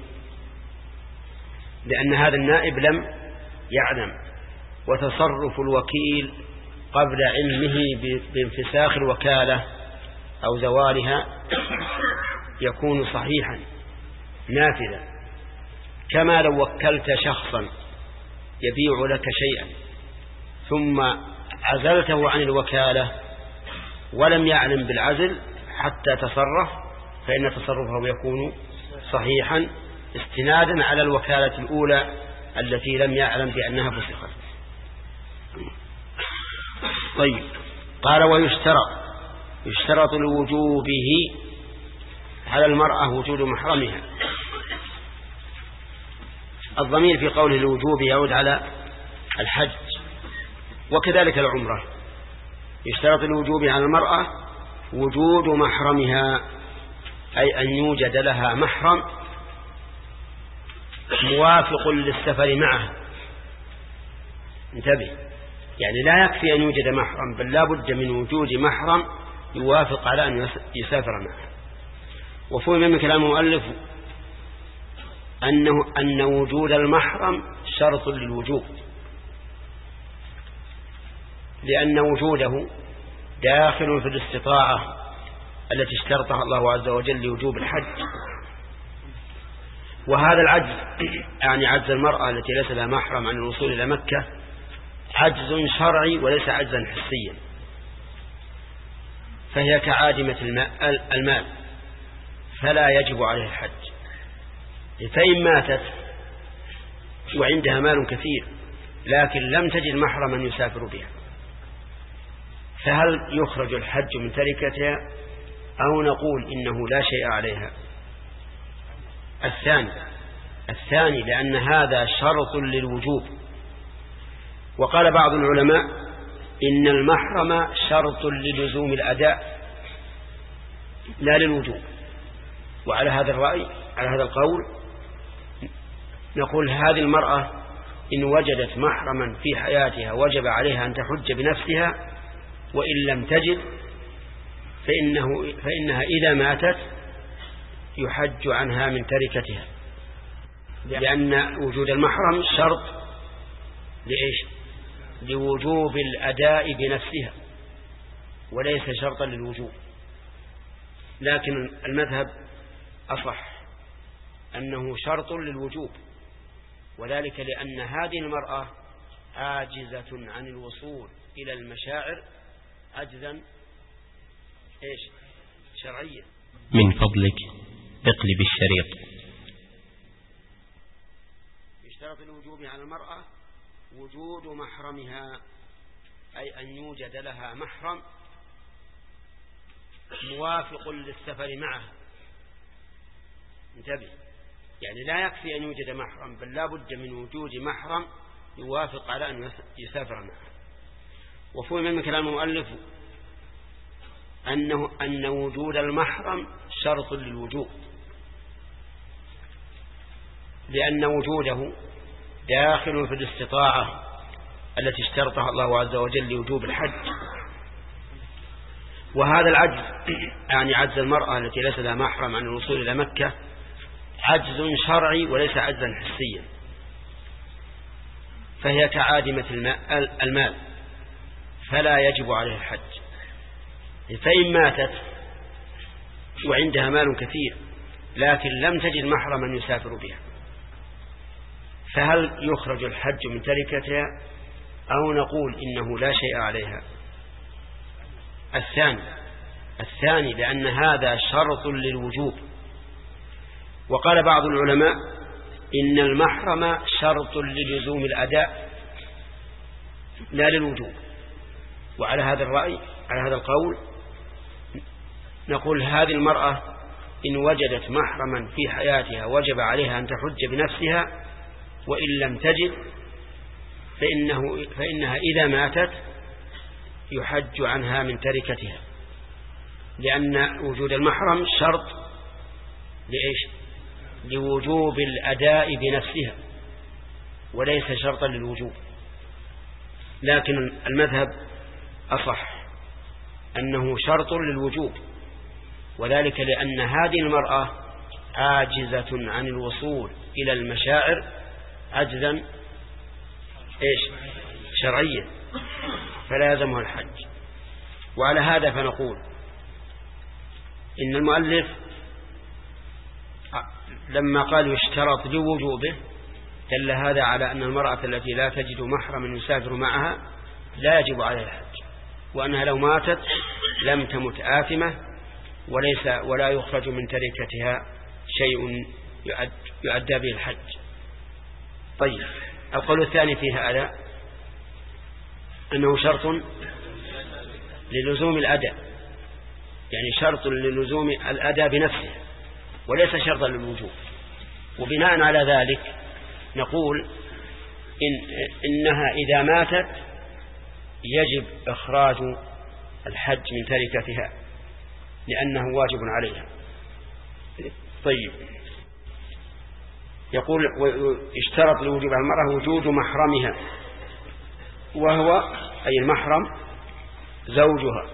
لأن هذا النائب لم يعلم. وتصرف الوكيل قبل علمه بانفساخ الوكالة أو زوالها يكون صحيحا نافذا، كما لو وكلت شخصا يبيع لك شيئا ثم عزلته عن الوكالة ولم يعلم بالعزل حتى تصرف، فإن تصرفه يكون صحيحا استنادا على الوكالة الأولى التي لم يعلم بأنها فسخت. طيب. قال: ويشترط يشترط لوجوبه على المرأة وجود محرمها. الضمير في قوله الوجوب يعود على الحج وكذلك العمرة. يشترط الوجوب على المرأة وجود محرمها، أي أن يوجد لها محرم موافق للسفر معها. انتبه، يعني لا يكفي أن يوجد محرم، بل لا بد من وجود محرم يوافق على أن يسافر معها. وفهم من كلام المؤلف أنه أن وجود المحرم شرط للوجوب، لأن وجوده داخل في الاستطاعة التي اشترطها الله عز وجل لوجوب الحج. وهذا العجز يعني عجز المرأة التي ليس لها محرم عن الوصول إلى مكة عجز شرعي وليس عجزا حسيا، فهي كعادمة المال فلا يجب عليه الحج. فإن ماتت وعندها مال كثير لكن لم تجد محرما يسافر بها، فهل يخرج الحج من تركتها أو نقول إنه لا شيء عليها؟ الثاني الثاني لأن هذا شرط للوجوب. وقال بعض العلماء إن المحرم شرط للزوم الأداء لا للوجوب. وعلى هذا الرأي على هذا القول نقول هذه المرأة إن وجدت محرما في حياتها وجب عليها أن تحج بنفسها، وإن لم تجد فإنه فإنها إذا ماتت يحج عنها من تركتها، لأن وجود المحرم شرط لإيش؟ لوجوب الأداء بنفسها وليس شرطا للوجوب. لكن المذهب أصح أنه شرط للوجوب، وذلك لأن هذه المرأة عاجزة عن الوصول إلى المشاعر عجزا إيش شرعيا. من فضلك اقلب الشريط. يشترط الوجوب على المرأة وجود محرمها، أي أن يوجد لها محرم موافق للسفر معها. انتبه، يعني لا يكفي أن يوجد محرم، بل لا بد من وجود محرم يوافق على أن يسافر معها. وفهم من كلام المؤلف أنه أن وجود المحرم شرط للوجوب، لأن وجوده داخل في الاستطاعة التي اشترطها الله عز وجل لوجوب الحج. وهذا العجز يعني عجز المرأة التي ليس لها محرم عن الوصول إلى مكة عجز شرعي وليس عجزا حسيا، فهي كعادمة المال فلا يجب عليها الحج. فإن ماتت وعندها مال كثير لكن لم تجد محرما يسافر بها، فهل يخرج الحج من تركتها أو نقول إنه لا شيء عليها؟ الثاني الثاني لأن هذا شرط للوجوب. وقال بعض العلماء إن المحرم شرط للزوم الأداء لا للوجوب. وعلى هذا الرأي على هذا القول نقول هذه المرأة إن وجدت محرما في حياتها وجب عليها أن تحج بنفسها، وإن لم تجد فإنه فإنها إذا ماتت يحج عنها من تركتها، لأن وجود المحرم شرط لإيش؟ لوجوب الأداء بنفسها وليس شرطا للوجوب. لكن المذهب أصح أنه شرط للوجوب، وذلك لأن هذه المرأة عاجزة عن الوصول إلى المشاعر عجزا إيش شرعيا، فلا يلزمها الحج. وعلى هذا فنقول إن المؤلف لما قال يشترط لوجوبه دل هذا على أن المرأة التي لا تجد محرما يسافر معها لا يجب عليها الحج، وأنها لو ماتت لم تمت آثمة وليس ولا يخرج من تركتها شيء يؤدى به الحج. طيب، القول الثاني في هذا أنه شرط للزوم الأداء، يعني شرط للزوم الأداء بنفسه وليس شرطا للوجوب. وبناء على ذلك نقول إن إنها إذا ماتت يجب إخراج الحج من تركتها لأنه واجب عليها. طيب، يقول اشترط لوجوب المرأة وجود محرمها، وهو أي المحرم زوجها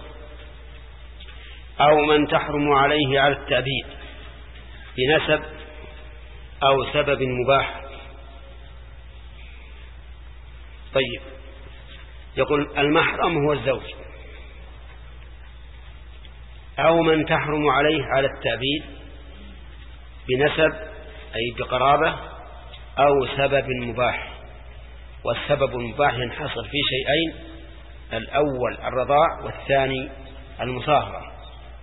أو من تحرم عليه على التأبيد بنسب أو سبب مباح. طيب، يقول المحرم هو الزوج أو من تحرم عليه على التأبيد بنسب أي بقرابة أو سبب مباح. والسبب المباح ينحصر في شيئين: الأول الرضاع والثاني المصاهرة.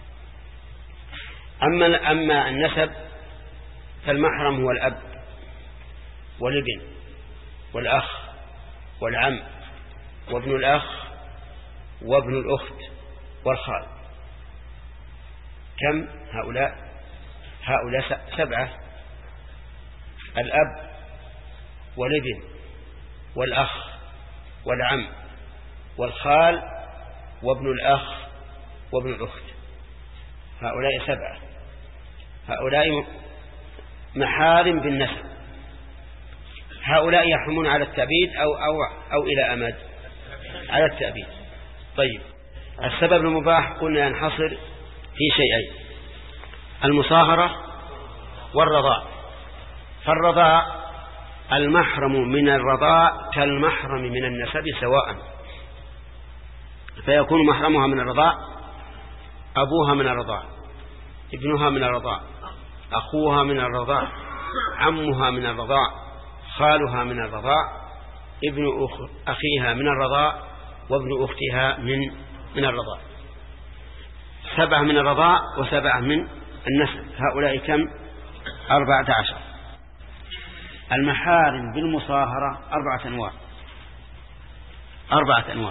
أما أما النسب فالمحرم هو الأب والابن والأخ والعم وابن الأخ وابن الأخت والخال. كم هؤلاء؟ هؤلاء سبعة: الأب والابن والأخ والعم والخال وابن الأخ وابن الأخت. هؤلاء سبعة، هؤلاء محارم بالنسب. هؤلاء يحرمون على التأبيد أو, أو, أو إلى أمد على التأبيد. طيب، السبب المباح قلنا ينحصر في شيئين: المصاهرة والرضاع. فالرضاع المحرم من الرضاع كالمحرم من النسب سواء، فيكون محرمها من الرضاع أبوها من الرضاع، ابنها من الرضاع، أخوها من الرضاع، عمها من الرضاع، خالها من الرضاع، ابن أخ أخيها من الرضاع، وابن أختها من من الرضاع. سبعة من الرضاع وسبعة من النسب، هؤلاء كم؟ أربعة عشر. المحارم بالمصاهرة أربعة أنواع أربعة أنواع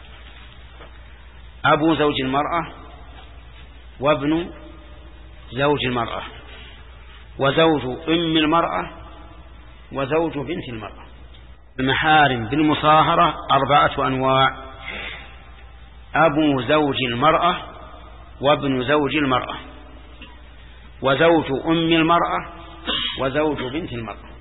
أبو زوج المرأة، وابن زوج المرأة، وزوج أم المرأة، وزوج بنت المرأة. المحارم بالمصاهرة أربعة أنواع: أبو زوج المرأة، وابن زوج المرأة، وزوج أم المرأة، وزوج بنت المرأة.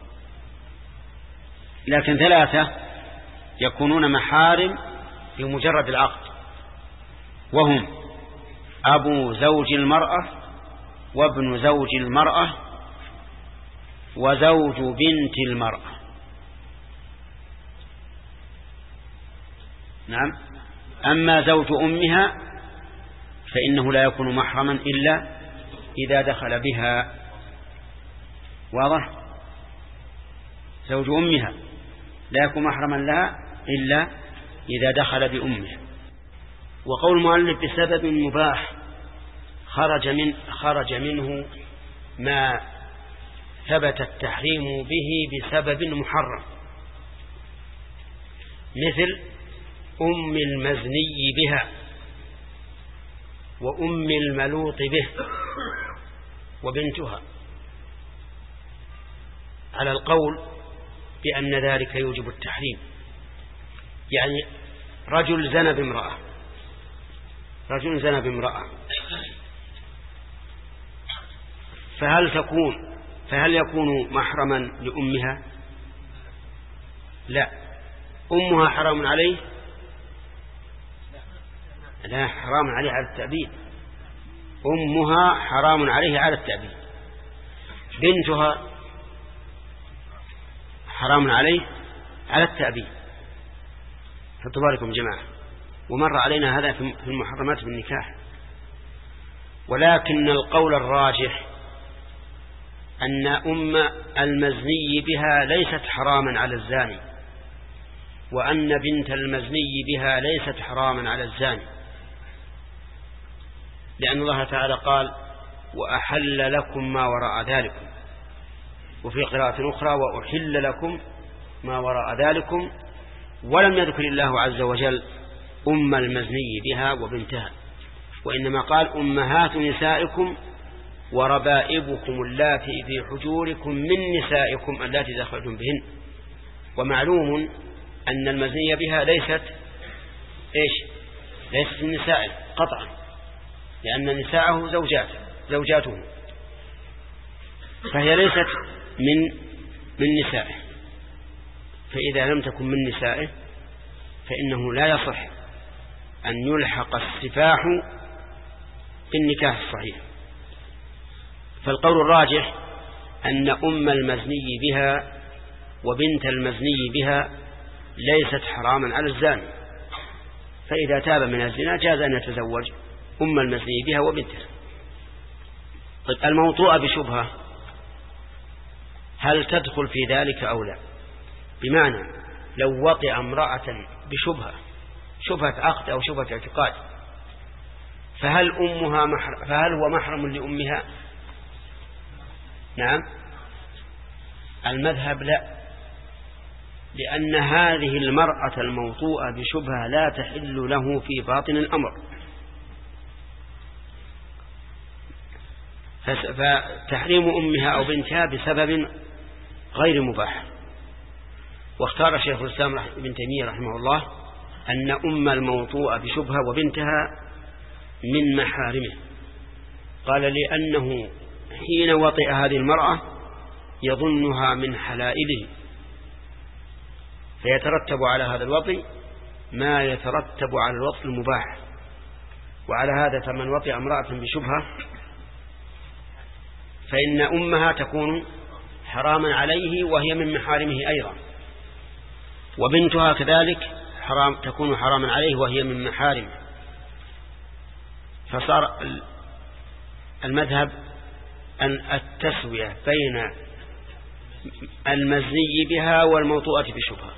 لكن ثلاثة يكونون محارم بمجرد العقد، وهم أبو زوج المرأة، وابن زوج المرأة، وزوج بنت المرأة. نعم. أما زوج أمها فإنه لا يكون محرما إلا إذا دخل بها. واضح؟ زوج أمها لا يكون محرما لها إلا إذا دخل بأمها. وقول المؤلف بسبب مباح خرج من خرج منه ما ثبت التحريم به بسبب محرم، مثل أم المزني بها، وأم الملوط به، وبنتها، على القول بأن ذلك يوجب التحريم. يعني رجل زنى بامرأة رجل زنى بامرأة فهل تكون فهل يكون محرما لأمها؟ لا. أمها حرام عليه؟ لا، حرام عليه على التأبيد. أمها حرام عليه على التأبيد. بنتها حرام عليه على التأبيد. حطوا بالكم جماعة، ومر علينا هذا في المحرمات بالنكاح. ولكن القول الراجح أن أم المزني بها ليست حراما على الزاني، وأن بنت المزني بها ليست حراما على الزاني، لأن الله تعالى قال: وأحل لكم ما وراء ذلكم، وفي قراءة أخرى: وأحل لكم ما وراء ذلكم. ولم يذكر الله عز وجل أم المزني بها وبنتها، وإنما قال: أمهات نسائكم وربائبكم اللاتي في حجوركم من نسائكم اللاتي دخلتم بهن. ومعلوم أن المزني بها ليست إيش؟ ليست من نسائه قطعا، لأن نساءه زوجاته زوجاته فهي ليست من من نسائه. فإذا لم تكن من نسائه فإنه لا يصح أن يلحق السفاح بالنكاح الصحيح. فالقول الراجح أن أم المزني بها وبنت المزني بها ليست حراما على الزاني، فإذا تاب من الزنا جاز أن يتزوج أم المزني بها وبنتها. الموطوءة بشبهة هل تدخل في ذلك أو لا؟ بمعنى لو وطئ امرأة بشبهة، شبهة عقد أو شبهة اعتقاد، فهل أمها محرم فهل هو محرم لأمها؟ نعم. المذهب لا، لأن هذه المرأة الموطوءة بشبهة لا تحل له في باطن الأمر، فتحريم أمها أو بنتها بسبب غير مباح. واختار شيخ الإسلام ابن تيمية رحمه الله أن أم الموطوءة بشبهة وبنتها من محارمه. قال: لأنه حين وطئ هذه المرأة يظنها من حلائله، فيترتب على هذا الوطئ ما يترتب على الوطئ المباح. وعلى هذا فمن وطئ امرأة بشبهة فإن أمها تكون حراما عليه وهي من محارمه أيضا، وبنتها كذلك حرام تكون حراما عليه وهي من محارمه. فصار المذهب أن التسوية بين المزني بها والموطوءة بشبهة،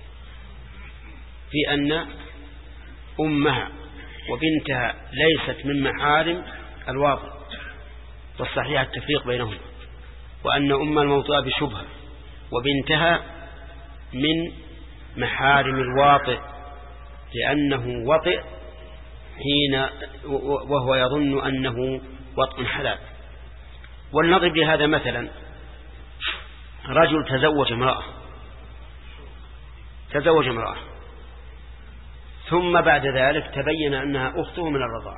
في أن أمها وبنتها ليست من محارم الواطئ، والصحيح التفريق بينهما، وأن أم الموطوءة بشبهة وبنتها من محارم الواطئ، لأنه وطئ حين وهو يظن أنه وطء حلال. ولنضرب لهذا مثلا: رجل تزوج امرأة تزوج امرأة ثم بعد ذلك تبين أنها أخته من الرضاع،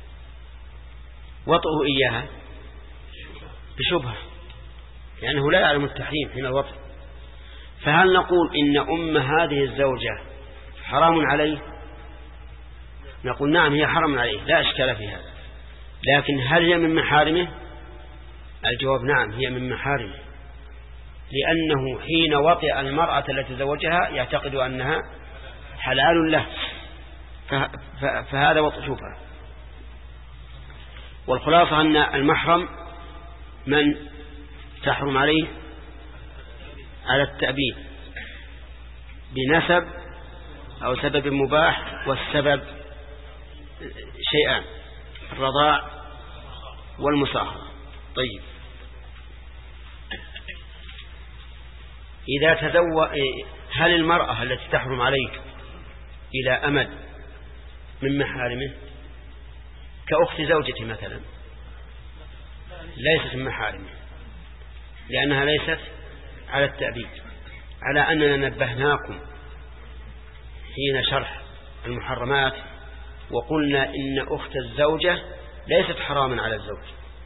وطئه إياها بشبهة لأنه لا يعلم التحريم حين الوطئ. فهل نقول إن أم هذه الزوجة حرام عليه؟ نقول نعم هي حرام عليه، لا إشكال في هذا، لكن هل هي من محارمه؟ الجواب نعم هي من محارمه، لأنه حين وطئ المرأة التي تزوجها يعتقد أنها حلال له، فهذا وطئ شبهة. والخلاصة أن المحرم من تحرم عليه على التأبيد بنسب أو سبب مباح، والسبب شيئان: الرضاع والمصاهرة. طيب، إذا تزوج، هل المرأة التي تحرم عليك إلى أمد من محارمه؟ كأخت زوجتي مثلا ليست من محارمه، لأنها ليست على التأبيد، على أننا نبهناكم حين شرح المحرمات وقلنا إن أخت الزوجة ليست حراما على الزوج،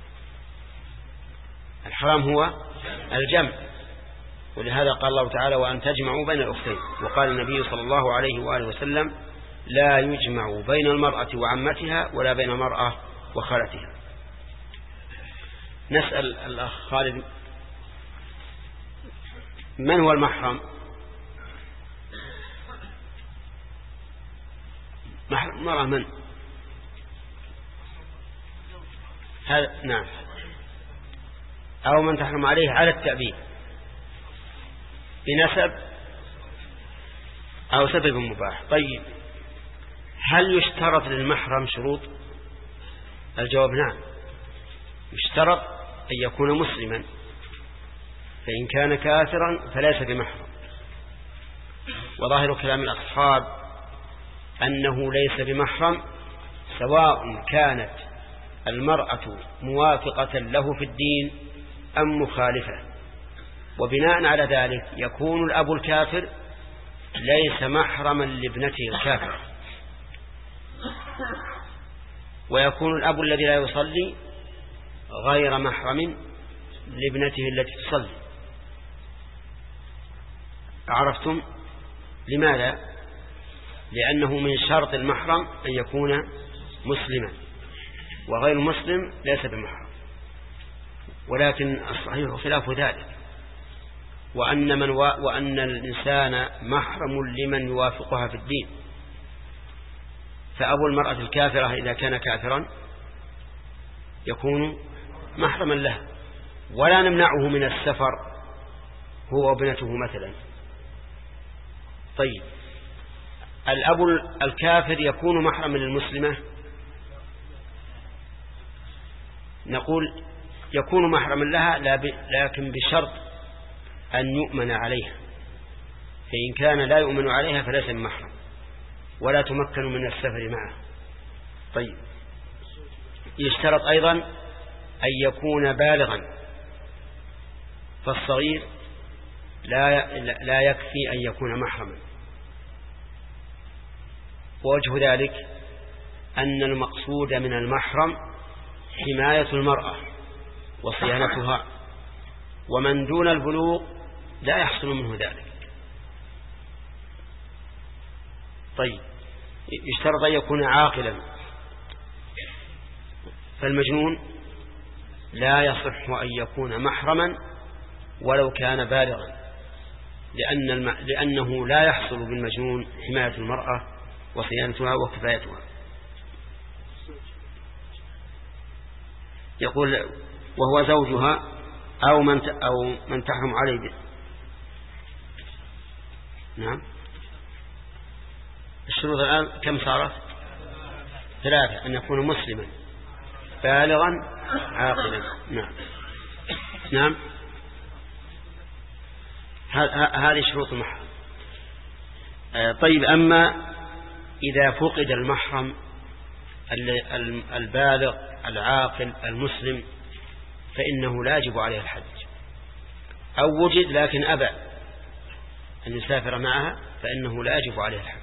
الحرام هو الجمع، ولهذا قال الله تعالى: وأن تجمعوا بين الأختين. وقال النبي صلى الله عليه وآله وسلم: لا يجمع بين المرأة وعمتها ولا بين المرأة وخالتها. نسأل الأخ خالد: من هو المحرم؟ محرم مرأة من؟ هذا نعم، أو من تحرم عليه على التأبيد بنسب أو سبب مباح. طيب، هل يشترط للمحرم شروط؟ الجواب نعم، يشترط أن يكون مسلما، فإن كان كافرا فليس بمحرم. وظاهر كلام الأصحاب أنه ليس بمحرم سواء كانت المرأة موافقة له في الدين أم مخالفة، وبناء على ذلك يكون الأب الكافر ليس محرما لابنته الكافرة، ويكون الأب الذي لا يصلي غير محرم لابنته التي تصلي. عرفتم؟ لماذا؟ لأنه من شرط المحرم أن يكون مسلما، وغير مسلم ليس بمحرم. ولكن الصحيح خلاف ذلك، وأن, من و... وأن الإنسان محرم لمن يوافقها في الدين. فأبو المرأة الكافرة إذا كان كافرا يكون محرما لها، ولا نمنعه من السفر هو وابنته مثلا. طيب، الأب الكافر يكون محرما للمسلمة؟ نقول يكون محرما لها، لكن بشرط أن يؤمن عليها، فإن كان لا يؤمن عليها فليس محرم ولا تمكن من السفر معه. طيب، يشترط أيضا أن يكون بالغا، فالصغير لا لا يكفي أن يكون محرما. ووجه ذلك أن المقصود من المحرم حماية المرأة وصيانتها، ومن دون البلوغ لا يحصل منه ذلك. طيب، يشترط أن يكون عاقلا، فالمجنون لا يصح أن يكون محرما ولو كان بالغا، لأن الم... لأنه لا يحصل بالمجنون حماية المرأة وصيانتها وكفايتها. يقول وهو زوجها أو من ت... أو من تحرم عليه ب... نعم. الشروط الآن كم صارت؟ ثلاثة: أن يكون مسلما بالغا عاقلا. نعم نعم هذه شروط المحرم. طيب، أما إذا فقد المحرم البالغ العاقل المسلم فإنه لا يجب عليه الحج، أو وجد لكن أبى أن يسافر معها فإنه لا يجب عليه الحج.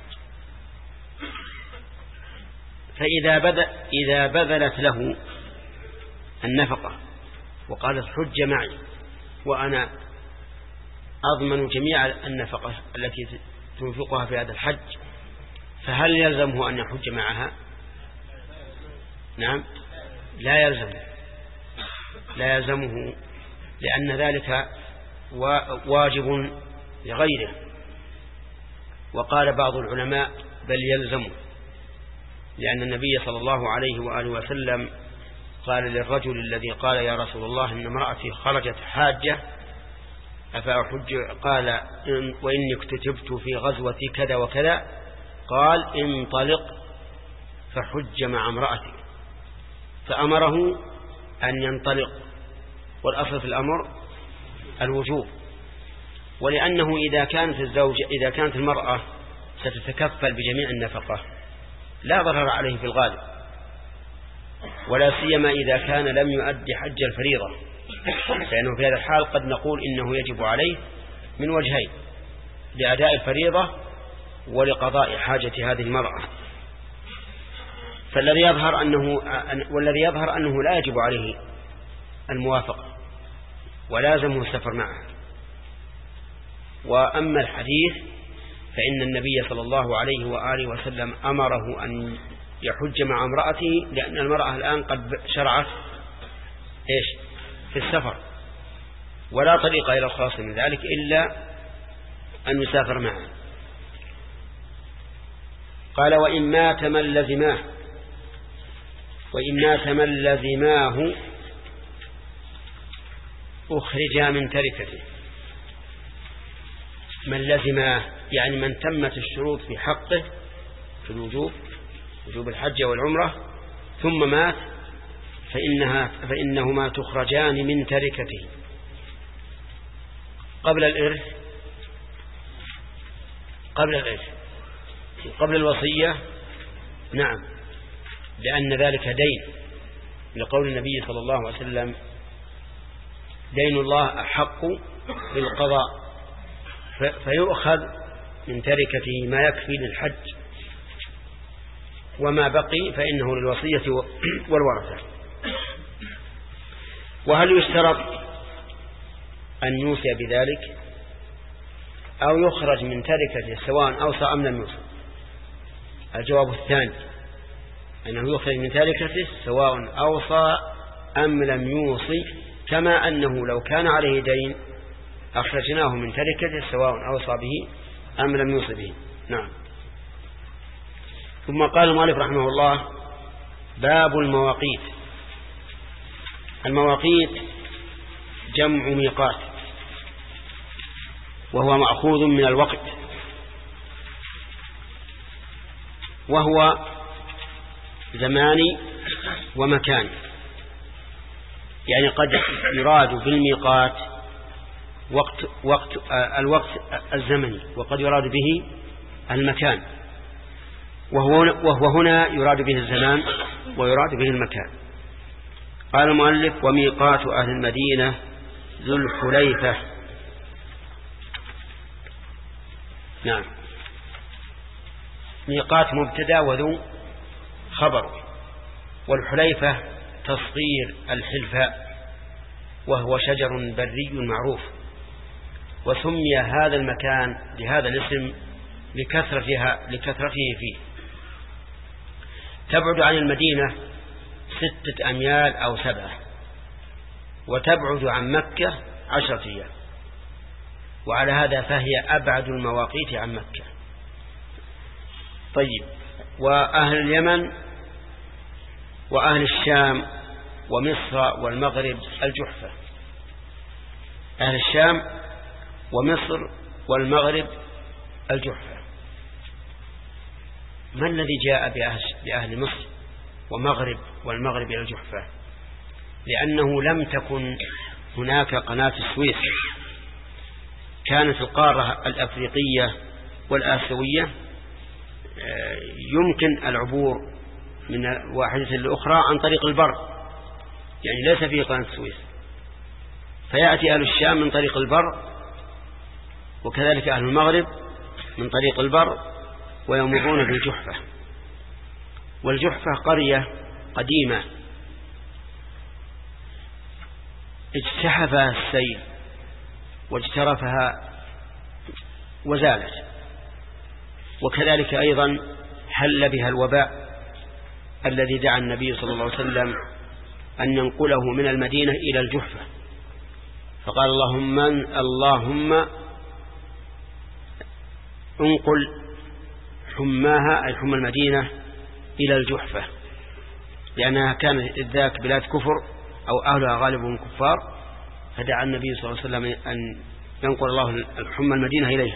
فإذا بذل إذا بذلت له النفقة وقالت حج معي وأنا أضمن جميع النفقة التي تنفقها في هذا الحج، فهل يلزمه أن يحج معها؟ نعم، لا يلزمه لا يلزمه لأن ذلك واجب لغيره. وقال بعض العلماء بل يلزمه، لأن النبي صلى الله عليه وآله وسلم قال للرجل الذي قال يا رسول الله إن امرأتي خرجت حاجة أفأحج؟ قال وإني اكتتبت في غزوة كذا وكذا، قال انطلق فحج مع امرأتك، فأمره أن ينطلق، والأصل في الأمر الوجوب. ولأنه إذا كانت الزوجة إذا كانت المرأة ستتكفل بجميع النفقة لا ضرر عليه في الغالب، ولا سيما إذا كان لم يؤدي حج الفريضة، فإنه في هذا الحال قد نقول إنه يجب عليه من وجهين: لأداء الفريضة ولقضاء حاجة هذه المرأة. فالذي يظهر أنه والذي يظهر أنه لا يجب عليه الموافقة ولازمه السفر معها. وأما الحديث فإن النبي صلى الله عليه وآله وسلم أمره أن يحج مع امرأته، لأن المرأة الآن قد شرعت إيش في السفر، ولا طريق إلى الخلاص من ذلك إلا أن يسافر معه. قال وإن مات من لزماه وإن مات من لزماه أخرجا من تركته. من لزماه يعني من تمت الشروط في حقه في الوجوب وجوب الحج والعمرة ثم مات فإنها فإنهما تخرجان من تركته قبل الإرث قبل الإرث قبل الوصية. نعم، لأن ذلك دين، لقول النبي صلى الله عليه وسلم دين الله أحق بالقضاء، فيؤخذ من تركته ما يكفي للحج، وما بقي فإنه للوصية والورثة. وهل يشترط أن يوصي بذلك أو يخرج من تركته سواء أوصى أم لم يوصي؟ الجواب الثاني، أنه يخرج من تركته سواء أوصى أم لم يوصي، كما أنه لو كان عليه دين أخرجناه من تركته سواء أوصى به أم لم يوصي به. نعم. ثم قال المؤلف رحمه الله: باب المواقيت. المواقيت جمع ميقات، وهو مأخوذ من الوقت، وهو زمان ومكان. يعني قد يراد بالميقات وقت وقت الوقت الزمني، وقد يراد به المكان، وهو وهو هنا يراد به الزمان ويراد به المكان. قال المؤلف: وميقات أهل المدينة ذو الحليفة. نعم، ميقات مبتدا وذو خبر، والحليفة تصغير الحلفاء، وهو شجر بري معروف، وسمي هذا المكان بهذا الاسم لكثرتها لكثرته فيه. تبعد عن المدينة ستة أميال أو سبعة، وتبعد عن مكة عشرة أيام. وعلى هذا فهي أبعد المواقيت عن مكة. طيب، وأهل اليمن وأهل الشام ومصر والمغرب الجحفة. أهل الشام ومصر والمغرب الجحفة. ما الذي جاء بأهل, بأهل مصر ومغرب والمغرب إلى الجحفة؟ لأنه لم تكن هناك قناة السويس. كانت القارة الأفريقية والآسيوية يمكن العبور من واحدة لأخرى عن طريق البر، يعني ليس فيه قناة السويس، فيأتي أهل الشام من طريق البر، وكذلك أهل المغرب من طريق البر، ويمرون بالجحفة. والجحفة قرية قديمة اجتحفها السيل واجترفها وزالت، وكذلك أيضا حل بها الوباء الذي دعا النبي صلى الله عليه وسلم أن ينقله من المدينة إلى الجحفة، فقال اللهم اللهم انقل حماها أي حمى المدينة إلى الجحفة، لأنها كانت ذاك بلاد كفر أو أهلها غالبهم كفار، فدعا النبي صلى الله عليه وسلم أن ينقل الله حمى المدينة إليها.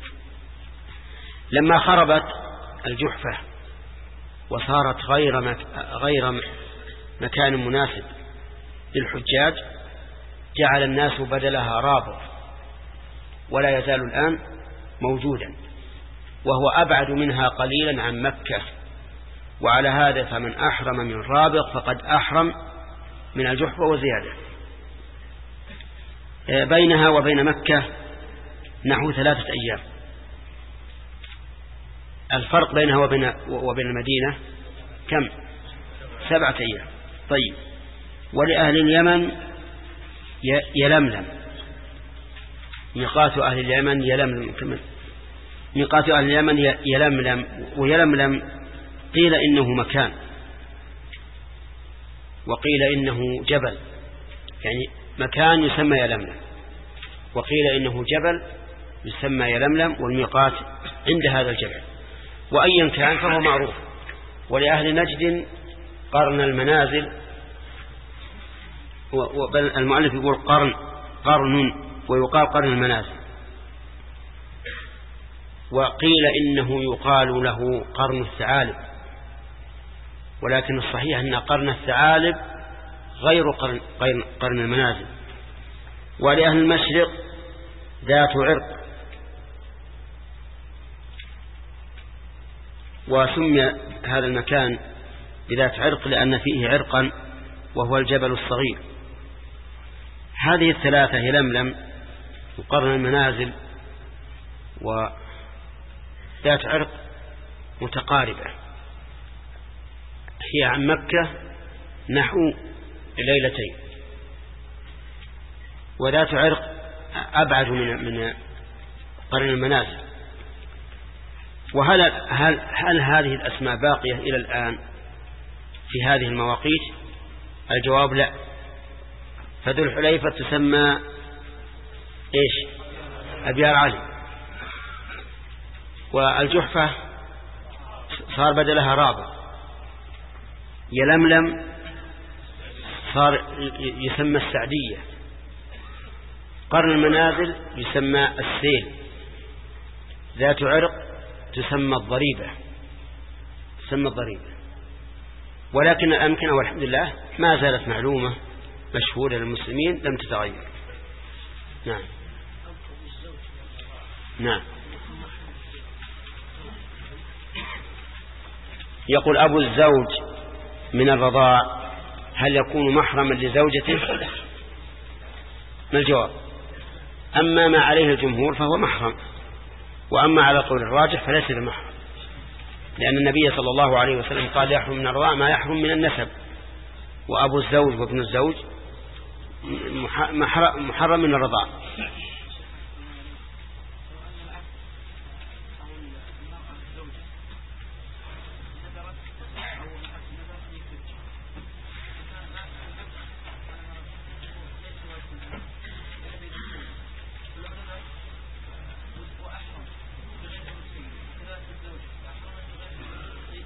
لما خربت الجحفة وصارت غير مك... غير مكان مناسب للحجاج، جعل الناس بدلها رابط، ولا يزال الآن موجودا، وهو أبعد منها قليلا عن مكة. وعلى هذا فمن أحرم من رابط فقد أحرم من الجحفة وزيادة. بينها وبين مكة نحو ثلاثة أيام. الفرق بينها وبين وبين المدينة كم؟ سبعة أيام. طيب، ولأهل اليمن يلملم، ميقات أهل اليمن يلملم كمان. ميقات أهل اليمن يلملم، ويلملم قيل إنه مكان، وقيل إنه جبل، يعني مكان يسمى يلملم، وقيل إنه جبل يسمى يلملم، والميقات عند هذا الجبل. وأيا كان فهو معروف. ولأهل نجد قرن المنازل، المؤلف يقول قرن قرن ويقال قرن المنازل، وقيل إنه يقال له قرن الثعالب، ولكن الصحيح أن قرن الثعالب غير قرن, قرن المنازل. ولأهل المشرق ذات عرق، وسمي هذا المكان بذات عرق لأن فيه عرقا وهو الجبل الصغير. هذه الثلاثة يلملم وقرن المنازل وذات عرق متقاربة، هي عن مكة نحو ليلتين، وذات عرق أبعد من من قرن المنازل. وهل هل, هل هذه الأسماء باقية إلى الآن في هذه المواقيت؟ الجواب لا. فذو الحليفة تسمى إيش؟ أبيار علي. والجحفة صار بدلها رابط. يلملم صار يسمى السعدية. قرن المنازل يسمى السيل. ذات عرق تسمى الضريبة تسمى الضريبة. ولكن الأمكنة والحمد لله ما زالت معلومة مشهورة للمسلمين لم تتغير. نعم نعم. يقول أبو الزوج من الرضاع هل يكون محرما لزوجته؟ ما الجواب؟ أما ما عليه الجمهور فهو محرم، وأما على قول الراجح فليس بمحرم، لأن النبي صلى الله عليه وسلم قال يحرم من الرضاع ما يحرم من النسب، وأبو الزوج وابن الزوج محرم من الرضاع.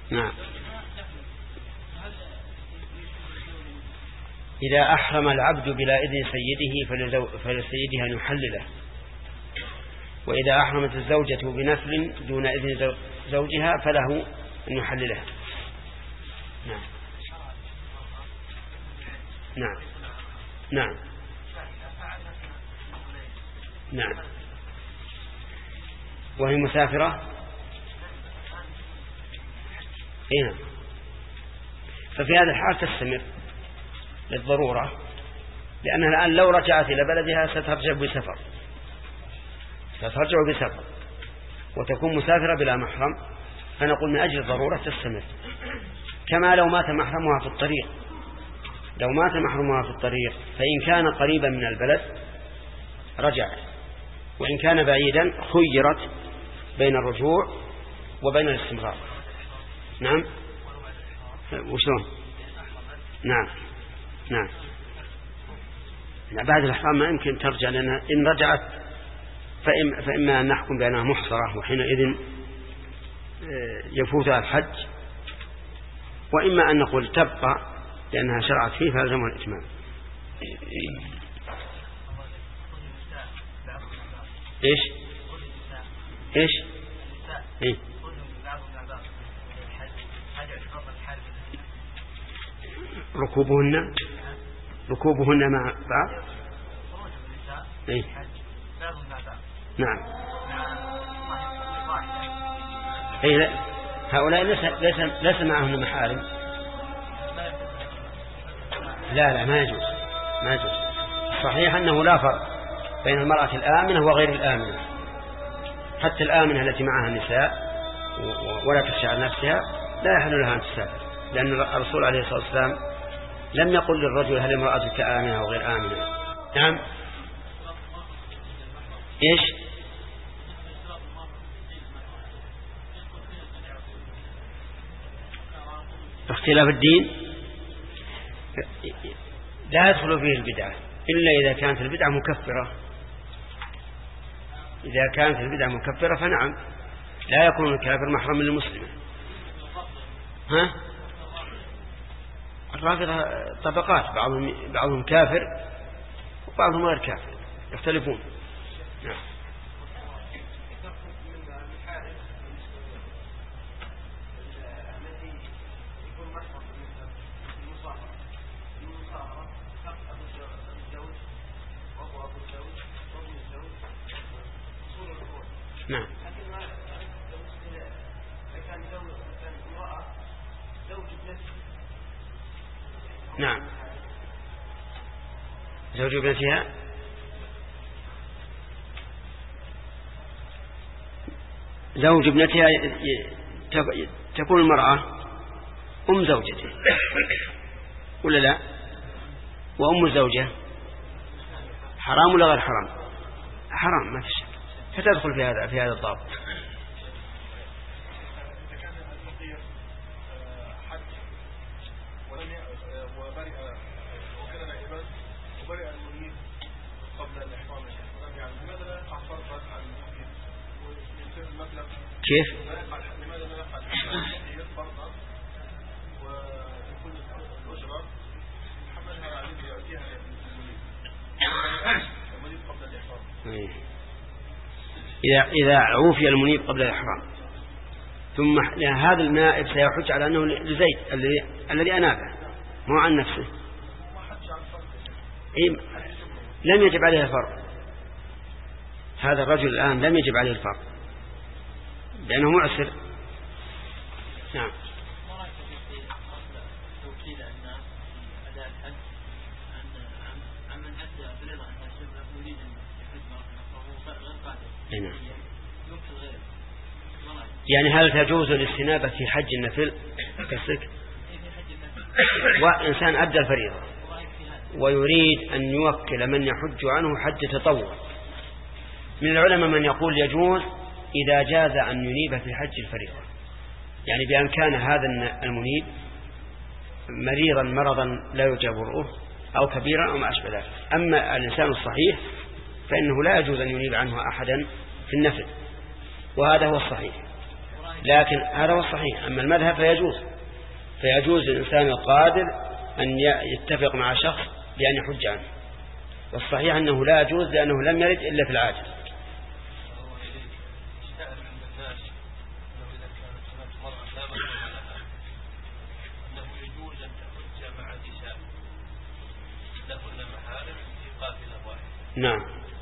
نعم. إذا أحرم العبد بلا إذن سيده فلسيده أن يحلله، وإذا أحرمت الزوجة بنفل دون إذن زوجها فله أن يحلله. نعم نعم نعم نعم. وهي مسافرة هنا، ففي هذا الحال تستمر للضرورة، لأنها الآن لو رجعت إلى بلدها سترجع بسفر سترجع بسفر وتكون مسافرة بلا محرم، فنقول من أجل الضرورة تستمر. كما لو مات محرمها في الطريق، لو مات محرمها في الطريق فإن كان قريبا من البلد رجعت، وإن كان بعيدا خيرت بين الرجوع وبين الاستمرار. نعم. وشلون؟ نعم نعم. بعد الإحرام ما يمكن ترجع، لأن إن رجعت فإما, فإما أن نحكم بأنها محصرة وحينئذ يفوتها الحج، وإما أن نقول تبقى لأنها شرعت فيه فلزمها الإتمام. إيش إيش إيه؟ ركوبهن ركوبهن مع بعض. إيه؟ نعم. أي لا، هؤلاء ليس ليس ليس معهم محارم. لا لا ما يجوز ما يجوز. صحيح أنه لا فرق بين المرأة الآمنة وغير الآمنة، حتى الآمنة التي معها النساء ولا تخشى على نفسها لا يحل لها أن تسافر، لأن الرسول عليه الصلاة والسلام لم يقل للرجل هل امرأتك آمنة أو غير آمنة. نعم. إيش؟ اختلاف الدين لا يدخل فيه البدعة إلا إذا كانت البدعة مكفرة. إذا كانت البدعة مكفرة فنعم لا يكون الكافر محرما للمسلم. ها؟ الرافضة طبقات، بعضهم بعضهم كافر وبعضهم غير كافر، يختلفون. نعم. نعم. نعم. زوج ابنتها زوج ابنتها تكون المرأة أم زوجته ولا لا؟ وأم الزوجة حرام ولا غير حرام؟ حرام ما في شك، فتدخل في هذا في هذا الضابط. كيف؟ إذا إذا عوفي المنيب قبل الإحرام ثم هذا النائب سيحج على أنه لزيد الذي الذي أنابه مو عن نفسه. إيه؟ لم يجب عليه الفرض. هذا الرجل الآن لم يجب عليه الفرض لأنه معسر. نعم. نعم. يعني هل تجوز الاستنابة في حج النفل كسك؟ وإنسان أدى الفريضة ويريد أن يوكل من يحج عنه حج تطوع، من العلماء من يقول يجوز إذا جاز أن ينيب في حج الفريضة، يعني بأن كان هذا المنيب مريضا مرضا لا يجبره أو كبيرا أو ما أشبه ذلك. أما الإنسان الصحيح فإنه لا يجوز أن ينيب عنه أحدا في النفل، وهذا هو الصحيح، لكن هذا هو الصحيح. أما المذهب فيجوز فيجوز للإنسان القادر أن يتفق مع شخص بأن يحج عنه، والصحيح أنه لا يجوز لأنه لم يرد إلا في العاجل. نعم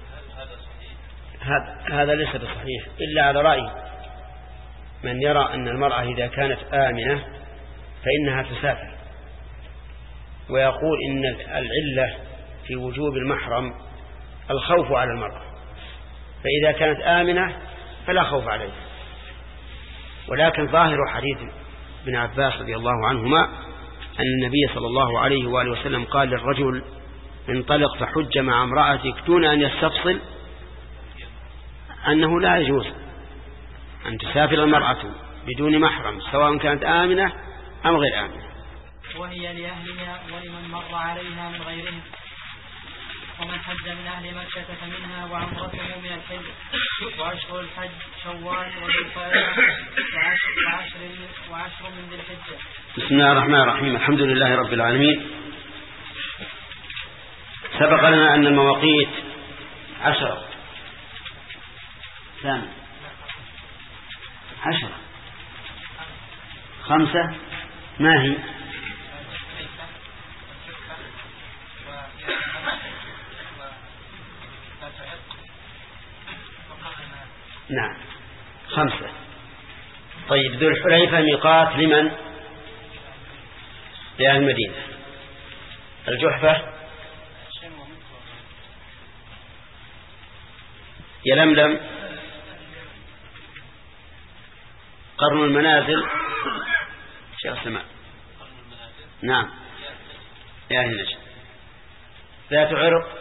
هذا هذا ليس بصحيح إلا على رأي من يرى أن المرأة إذا كانت آمنة فإنها تسافر، ويقول إن العلة في وجوب المحرم الخوف على المرأة، فإذا كانت آمنة فلا خوف عليها. ولكن ظاهر حديث ابن عباس رضي الله عنهما أن النبي صلى الله عليه وآله وسلم قال للرجل انطلق فحج مع امرأتك دون أن يستفصل أنه لا يجوز أن تسافر المرأة بدون محرم سواء كانت آمنة أم غير آمنة، وهي لأهلها ولمن مر عليها من غيرهم. ومن حج من أهل مكة فمنها وعمرته من الحج، وأشهر الحج شوال وذو القعدة وعشر, وعشر من ذي الحجة. بسم الله الرحمن الرحيم. الحمد لله رب العالمين. سبق لنا أن المواقيت عشرة ثانية عشرة خمسة ما هي؟ نعم خمسة. طيب ذو الحليفة ميقات لمن؟ لأهل المدينة. الجحفة يلملم قرن المنازل شيخ سماء نعم لأهل النجد. ذات عرق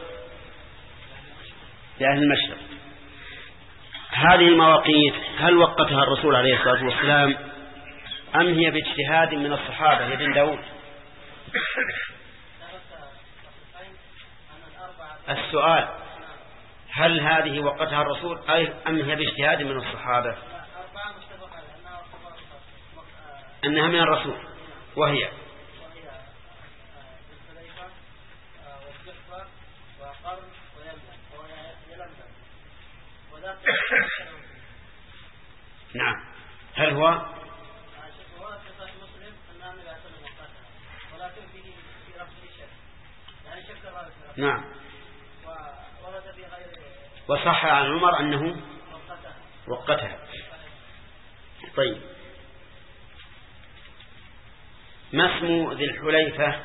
لأهل المشرق. هذه المواقيت هل وقتها الرسول عليه الصلاة والسلام أم هي باجتهاد من الصحابة يدين داود؟ السؤال هل هذه وقتها الرسول أم هي باجتهاد من الصحابة؟ أنها من الرسول. وهي نعم. هل هو نعم وصح عن عمر أنه وقتها. طيب ما اسم ذي الحليفة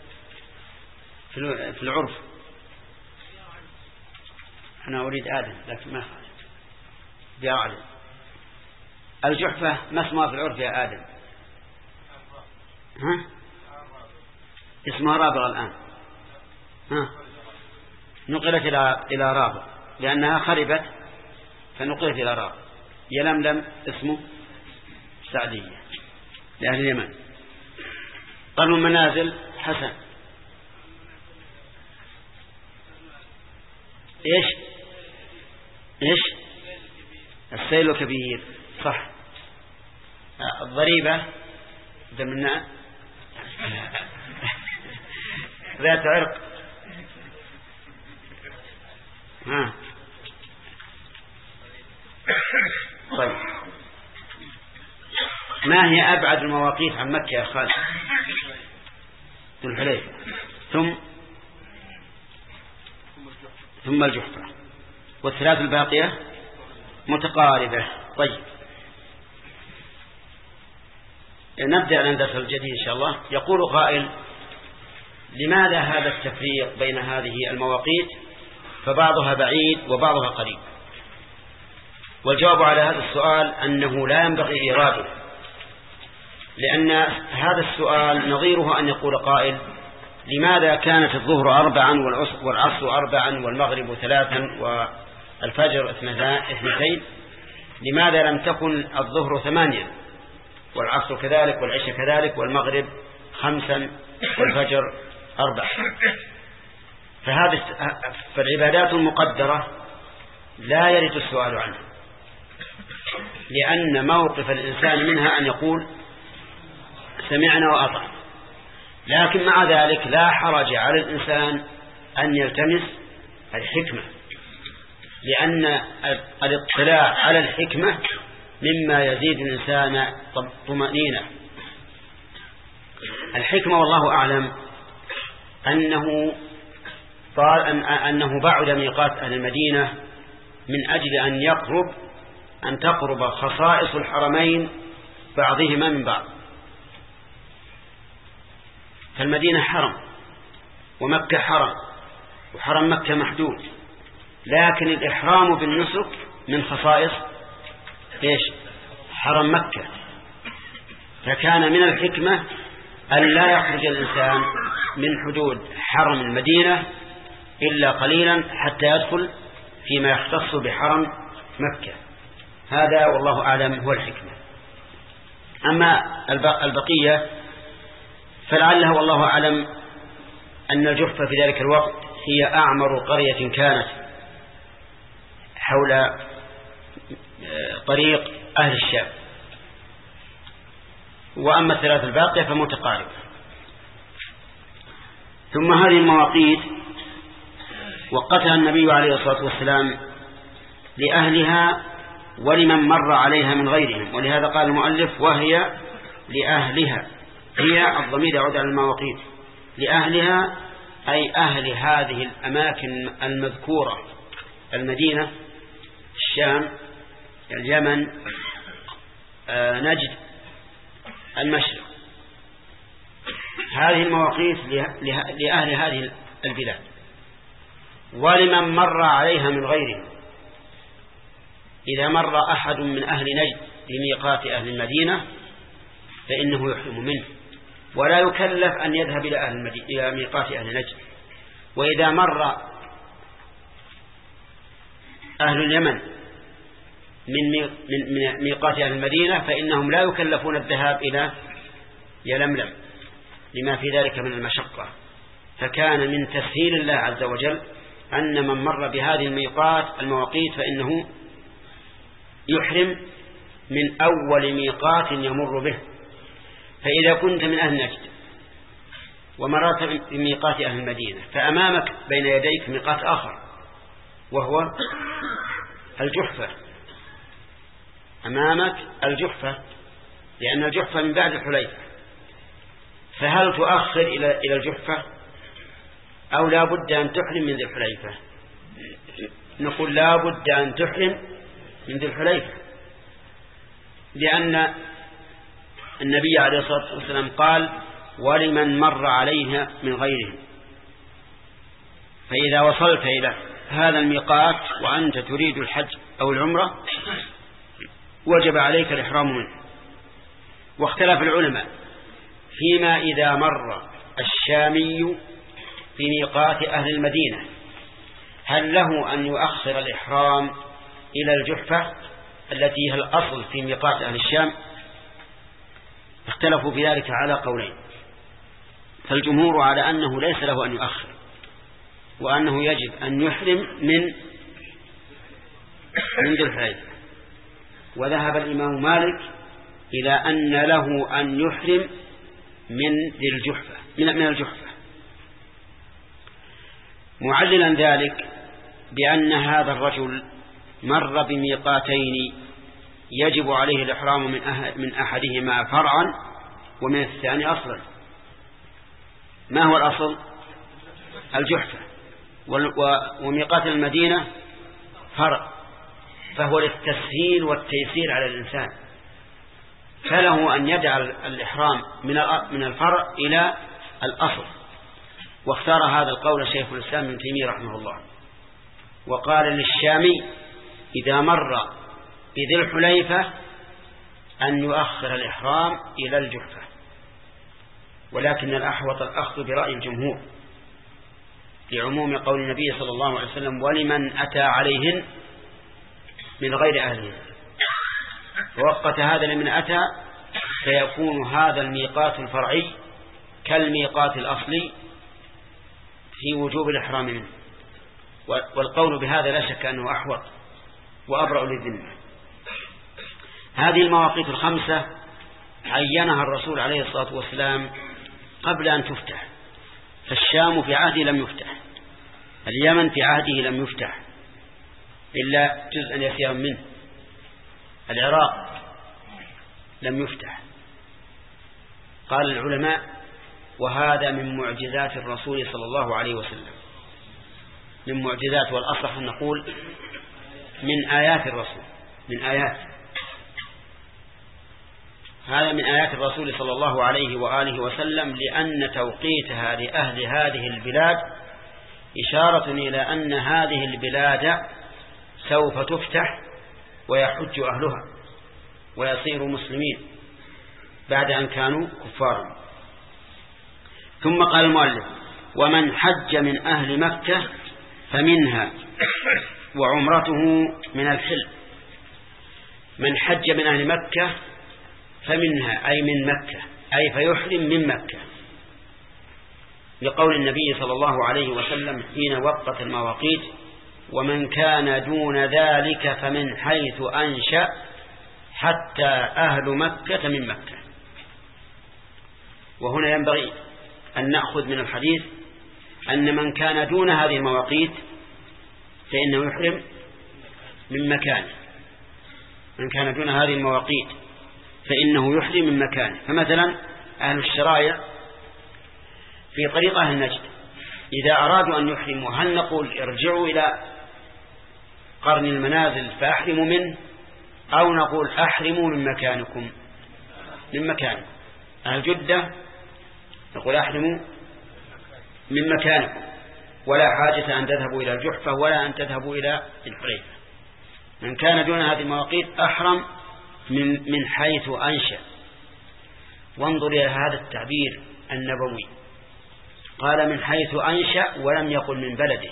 في العرف؟ أنا أريد آدم لكن ما خالف بيعلم. الجحفة ما اسمها في العرف يا آدم؟ ها؟ اسمها رابغ الآن. ها؟ نقلت إلى إلى رابغ لأنها خربت فنقلت إلى رابغ. يلملم اسمه سعدية لأهل اليمن. قرن المنازل حسن إيش إيش السيل كبير صح. الضريبة دمنا ذات عرق. ها طيب ما هي أبعد المواقيت عن مكة يا خالد؟ ذو الحليفة ثم ثم الجحفة والثلاث الباقية متقاربة. طيب نبدأ الدرس الجديد إن شاء الله. يقول قائل لماذا هذا التفريق بين هذه المواقيت فبعضها بعيد وبعضها قريب؟ والجواب على هذا السؤال أنه لا ينبغي إيراده، لأن هذا السؤال نظيره أن يقول قائل لماذا كانت الظهر أربعا والعصر أربعا والمغرب ثلاثا والفجر اثنتين، لماذا لم تكن الظهر ثمانيا والعصر كذلك والعشاء كذلك والمغرب خمسا والفجر أربعا؟ فهذه فالعبادات المقدرة لا يرد السؤال عنها، لأن موقف الإنسان منها أن يقول سمعنا وأطعنا، لكن مع ذلك لا حرج على الإنسان أن يلتمس الحكمة، لأن الاطلاع على الحكمة مما يزيد الإنسان طمأنينة. الحكمة والله أعلم أنه قال أنه بعد ميقات أهل المدينة من أجل أن يقرب أن تقرب خصائص الحرمين بعضهما من بعض. فالمدينة حرم ومكة حرم، وحرم مكة محدود، لكن الإحرام بالنسك من خصائص إيش؟ حرم مكة. فكان من الحكمة أن لا يخرج الإنسان من حدود حرم المدينة إلا قليلا حتى يدخل فيما يختص بحرم مكة. هذا والله أعلم هو الحكمة. أما البقية فلعله والله أعلم أن الجحفة في ذلك الوقت هي أعمر قرية كانت حول طريق أهل الشام، وأما الثلاث الباقية فمتقاربة. ثم هذه المواقيت وقتها النبي عليه الصلاة والسلام لأهلها ولمن مر عليها من غيرهم، ولهذا قال المؤلف وهي لأهلها. هي الضمير يعود على المواقيت، لأهلها أي أهل هذه الأماكن المذكورة: المدينة، الشام، اليمن، آه، نجد، المشرق. هذه المواقيت لأهل هذه البلاد ولمن مر عليها من غيرهم. إذا مر أحد من أهل نجد بميقات أهل المدينة فإنه يحرم منه ولا يكلف أن يذهب إلى, أهل المدينة إلى ميقات أهل نجد. وإذا مر أهل اليمن من ميقات أهل المدينة فإنهم لا يكلفون الذهاب إلى يلملم لما في ذلك من المشقة. فكان من تسهيل الله عز وجل أن من مر بهذه الميقات المواقيت فإنه يحرم من أول ميقات يمر به. فإذا كنت من أهل نجد ومررت بميقات أهل المدينة فأمامك بين يديك ميقات آخر وهو الجحفة، أمامك الجحفة، لأن الجحفة من بعد الحليفة. فهل تؤخر إلى إلى الجحفة أو لا بد أن تحرم من ذي الحليفة؟ نقول لا بد أن تحرم من ذي الحليفة، لأن النبي عليه الصلاة والسلام قال ولمن مر عليها من غيرهم. فإذا وصلت إلى هذا الميقات وأنت تريد الحج أو العمرة وجب عليك الإحرام منه. واختلف العلماء فيما إذا مر الشامي في ميقات أهل المدينة هل له أن يؤخر الإحرام إلى الجحفة التي هي الأصل في ميقات أهل الشام؟ اختلفوا في ذلك على قولين. فالجمهور على أنه ليس له أن يؤخر وأنه يجب أن يحرم من من ذي الحليفة. وذهب الإمام مالك إلى أن له أن يحرم من ذي الجحفة من من الجحفة، معللا ذلك بأن هذا الرجل مر بميقاتين يجب عليه الإحرام من أحد من أحدهما فرعا ومن الثاني أصلا. ما هو الأصل؟ الجحفة، وميقات المدينة فرع، فهو للتسهيل والتيسير على الإنسان، فله أن يجعل الإحرام من الفرع إلى الأصل. واختار هذا القول شيخ الإسلام ابن تيمية رحمه الله، وقال للشامي إذا مر بذي الحليفة أن يؤخر الإحرام إلى الجحفة. ولكن الأحوط الأخذ برأي الجمهور لعموم قول النبي صلى الله عليه وسلم ولمن أتى عليهن من غير أهلهن، ووقت هذا لمن أتى فيكون هذا الميقات الفرعي كالميقات الأصلي في وجوب الإحرام منه. والقول بهذا لا شك أنه أحوط وأبرأ للذمة. هذه المواقيت الخمسة عينها الرسول عليه الصلاة والسلام قبل أن تفتح، فالشام في عهده لم يفتح، اليمن في عهده لم يفتح إلا جزءا يسيرا منه، العراق لم يفتح. قال العلماء: وهذا من معجزات الرسول صلى الله عليه وسلم، من معجزات، والأصح أن نقول من آيات الرسول، من آيات هذا من آيات الرسول صلى الله عليه وآله وسلم، لأن توقيتها لأهل هذه البلاد إشارة إلى أن هذه البلاد سوف تفتح ويحج أهلها ويصيروا مسلمين بعد أن كانوا كفارا. ثم قال المؤلف: ومن حج من أهل مكة فمنها وعمرته من الحل. من حج من أهل مكة فمنها أي من مكة، أي فيحرم من مكة، لقول النبي صلى الله عليه وسلم حين وقت المواقيت: ومن كان دون ذلك فمن حيث أنشأ حتى أهل مكة من مكة. وهنا ينبغي أن نأخذ من الحديث أن من كان دون هذه المواقيت فإنه يحرم من مكانه، من كان دون هذه المواقيت فإنه يحرم من مكانه. فمثلا أهل الشرائع في طريق أهل نجد إذا أرادوا أن يحرموا، هل نقول ارجعوا إلى قرن المنازل فأحرموا منه، أو نقول أحرموا من مكانكم؟ من مكانكم. أهل جدة نقول أحرموا من مكانكم، ولا حاجة أن تذهبوا إلى الجحفة ولا أن تذهبوا إلى الحليفة. من كان دون هذه المواقيت أحرم من من حيث أنشأ. وانظر إلى هذا التعبير النبوي، قال من حيث أنشأ ولم يقل من بلده،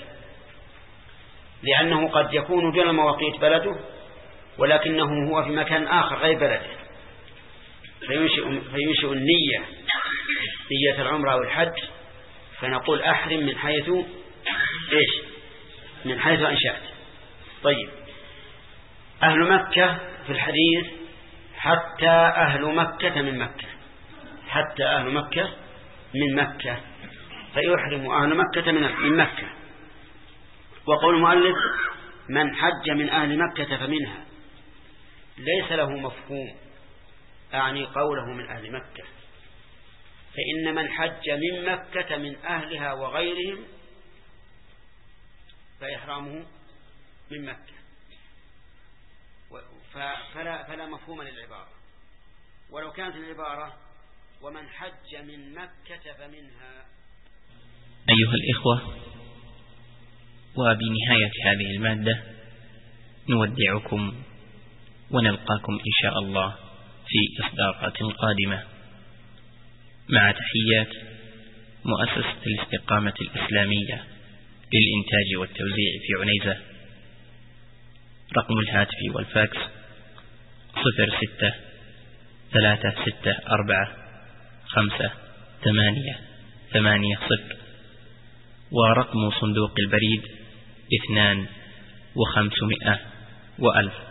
لأنه قد يكون دون المواقيت بلده ولكنه هو في مكان آخر غير بلده، فينشئ, فينشئ النية، نية العمرة أو الحج، فنقول أحرم من حيث إيش؟ من حيث أنشأت. طيب، أهل مكة في الحديث حتى أهل مكة من مكة، حتى أهل مكة من مكة، فيحرم أهل مكة من مكة. وقول المؤلف من حج من أهل مكة فمنها ليس له مفهوم، أعني قوله من أهل مكة، فإن من حج من مكة من أهلها وغيرهم فإحرامه من مكة، فلا, فلا مفهوم للعبارة. ولو كانت العبارة ومن حج من مكة فمنها. أيها الإخوة، وبنهاية هذه المادة نودعكم ونلقاكم إن شاء الله في إصدارات قادمة، مع تحيات مؤسسة الاستقامة الإسلامية للإنتاج والتوزيع في عنيزة. رقم الهاتف والفاكس صفر ستة ثلاثة ستة أربعة خمسة ثمانية ثمانية صفر، ورقم صندوق البريد اثنان وخمسمائة وألف.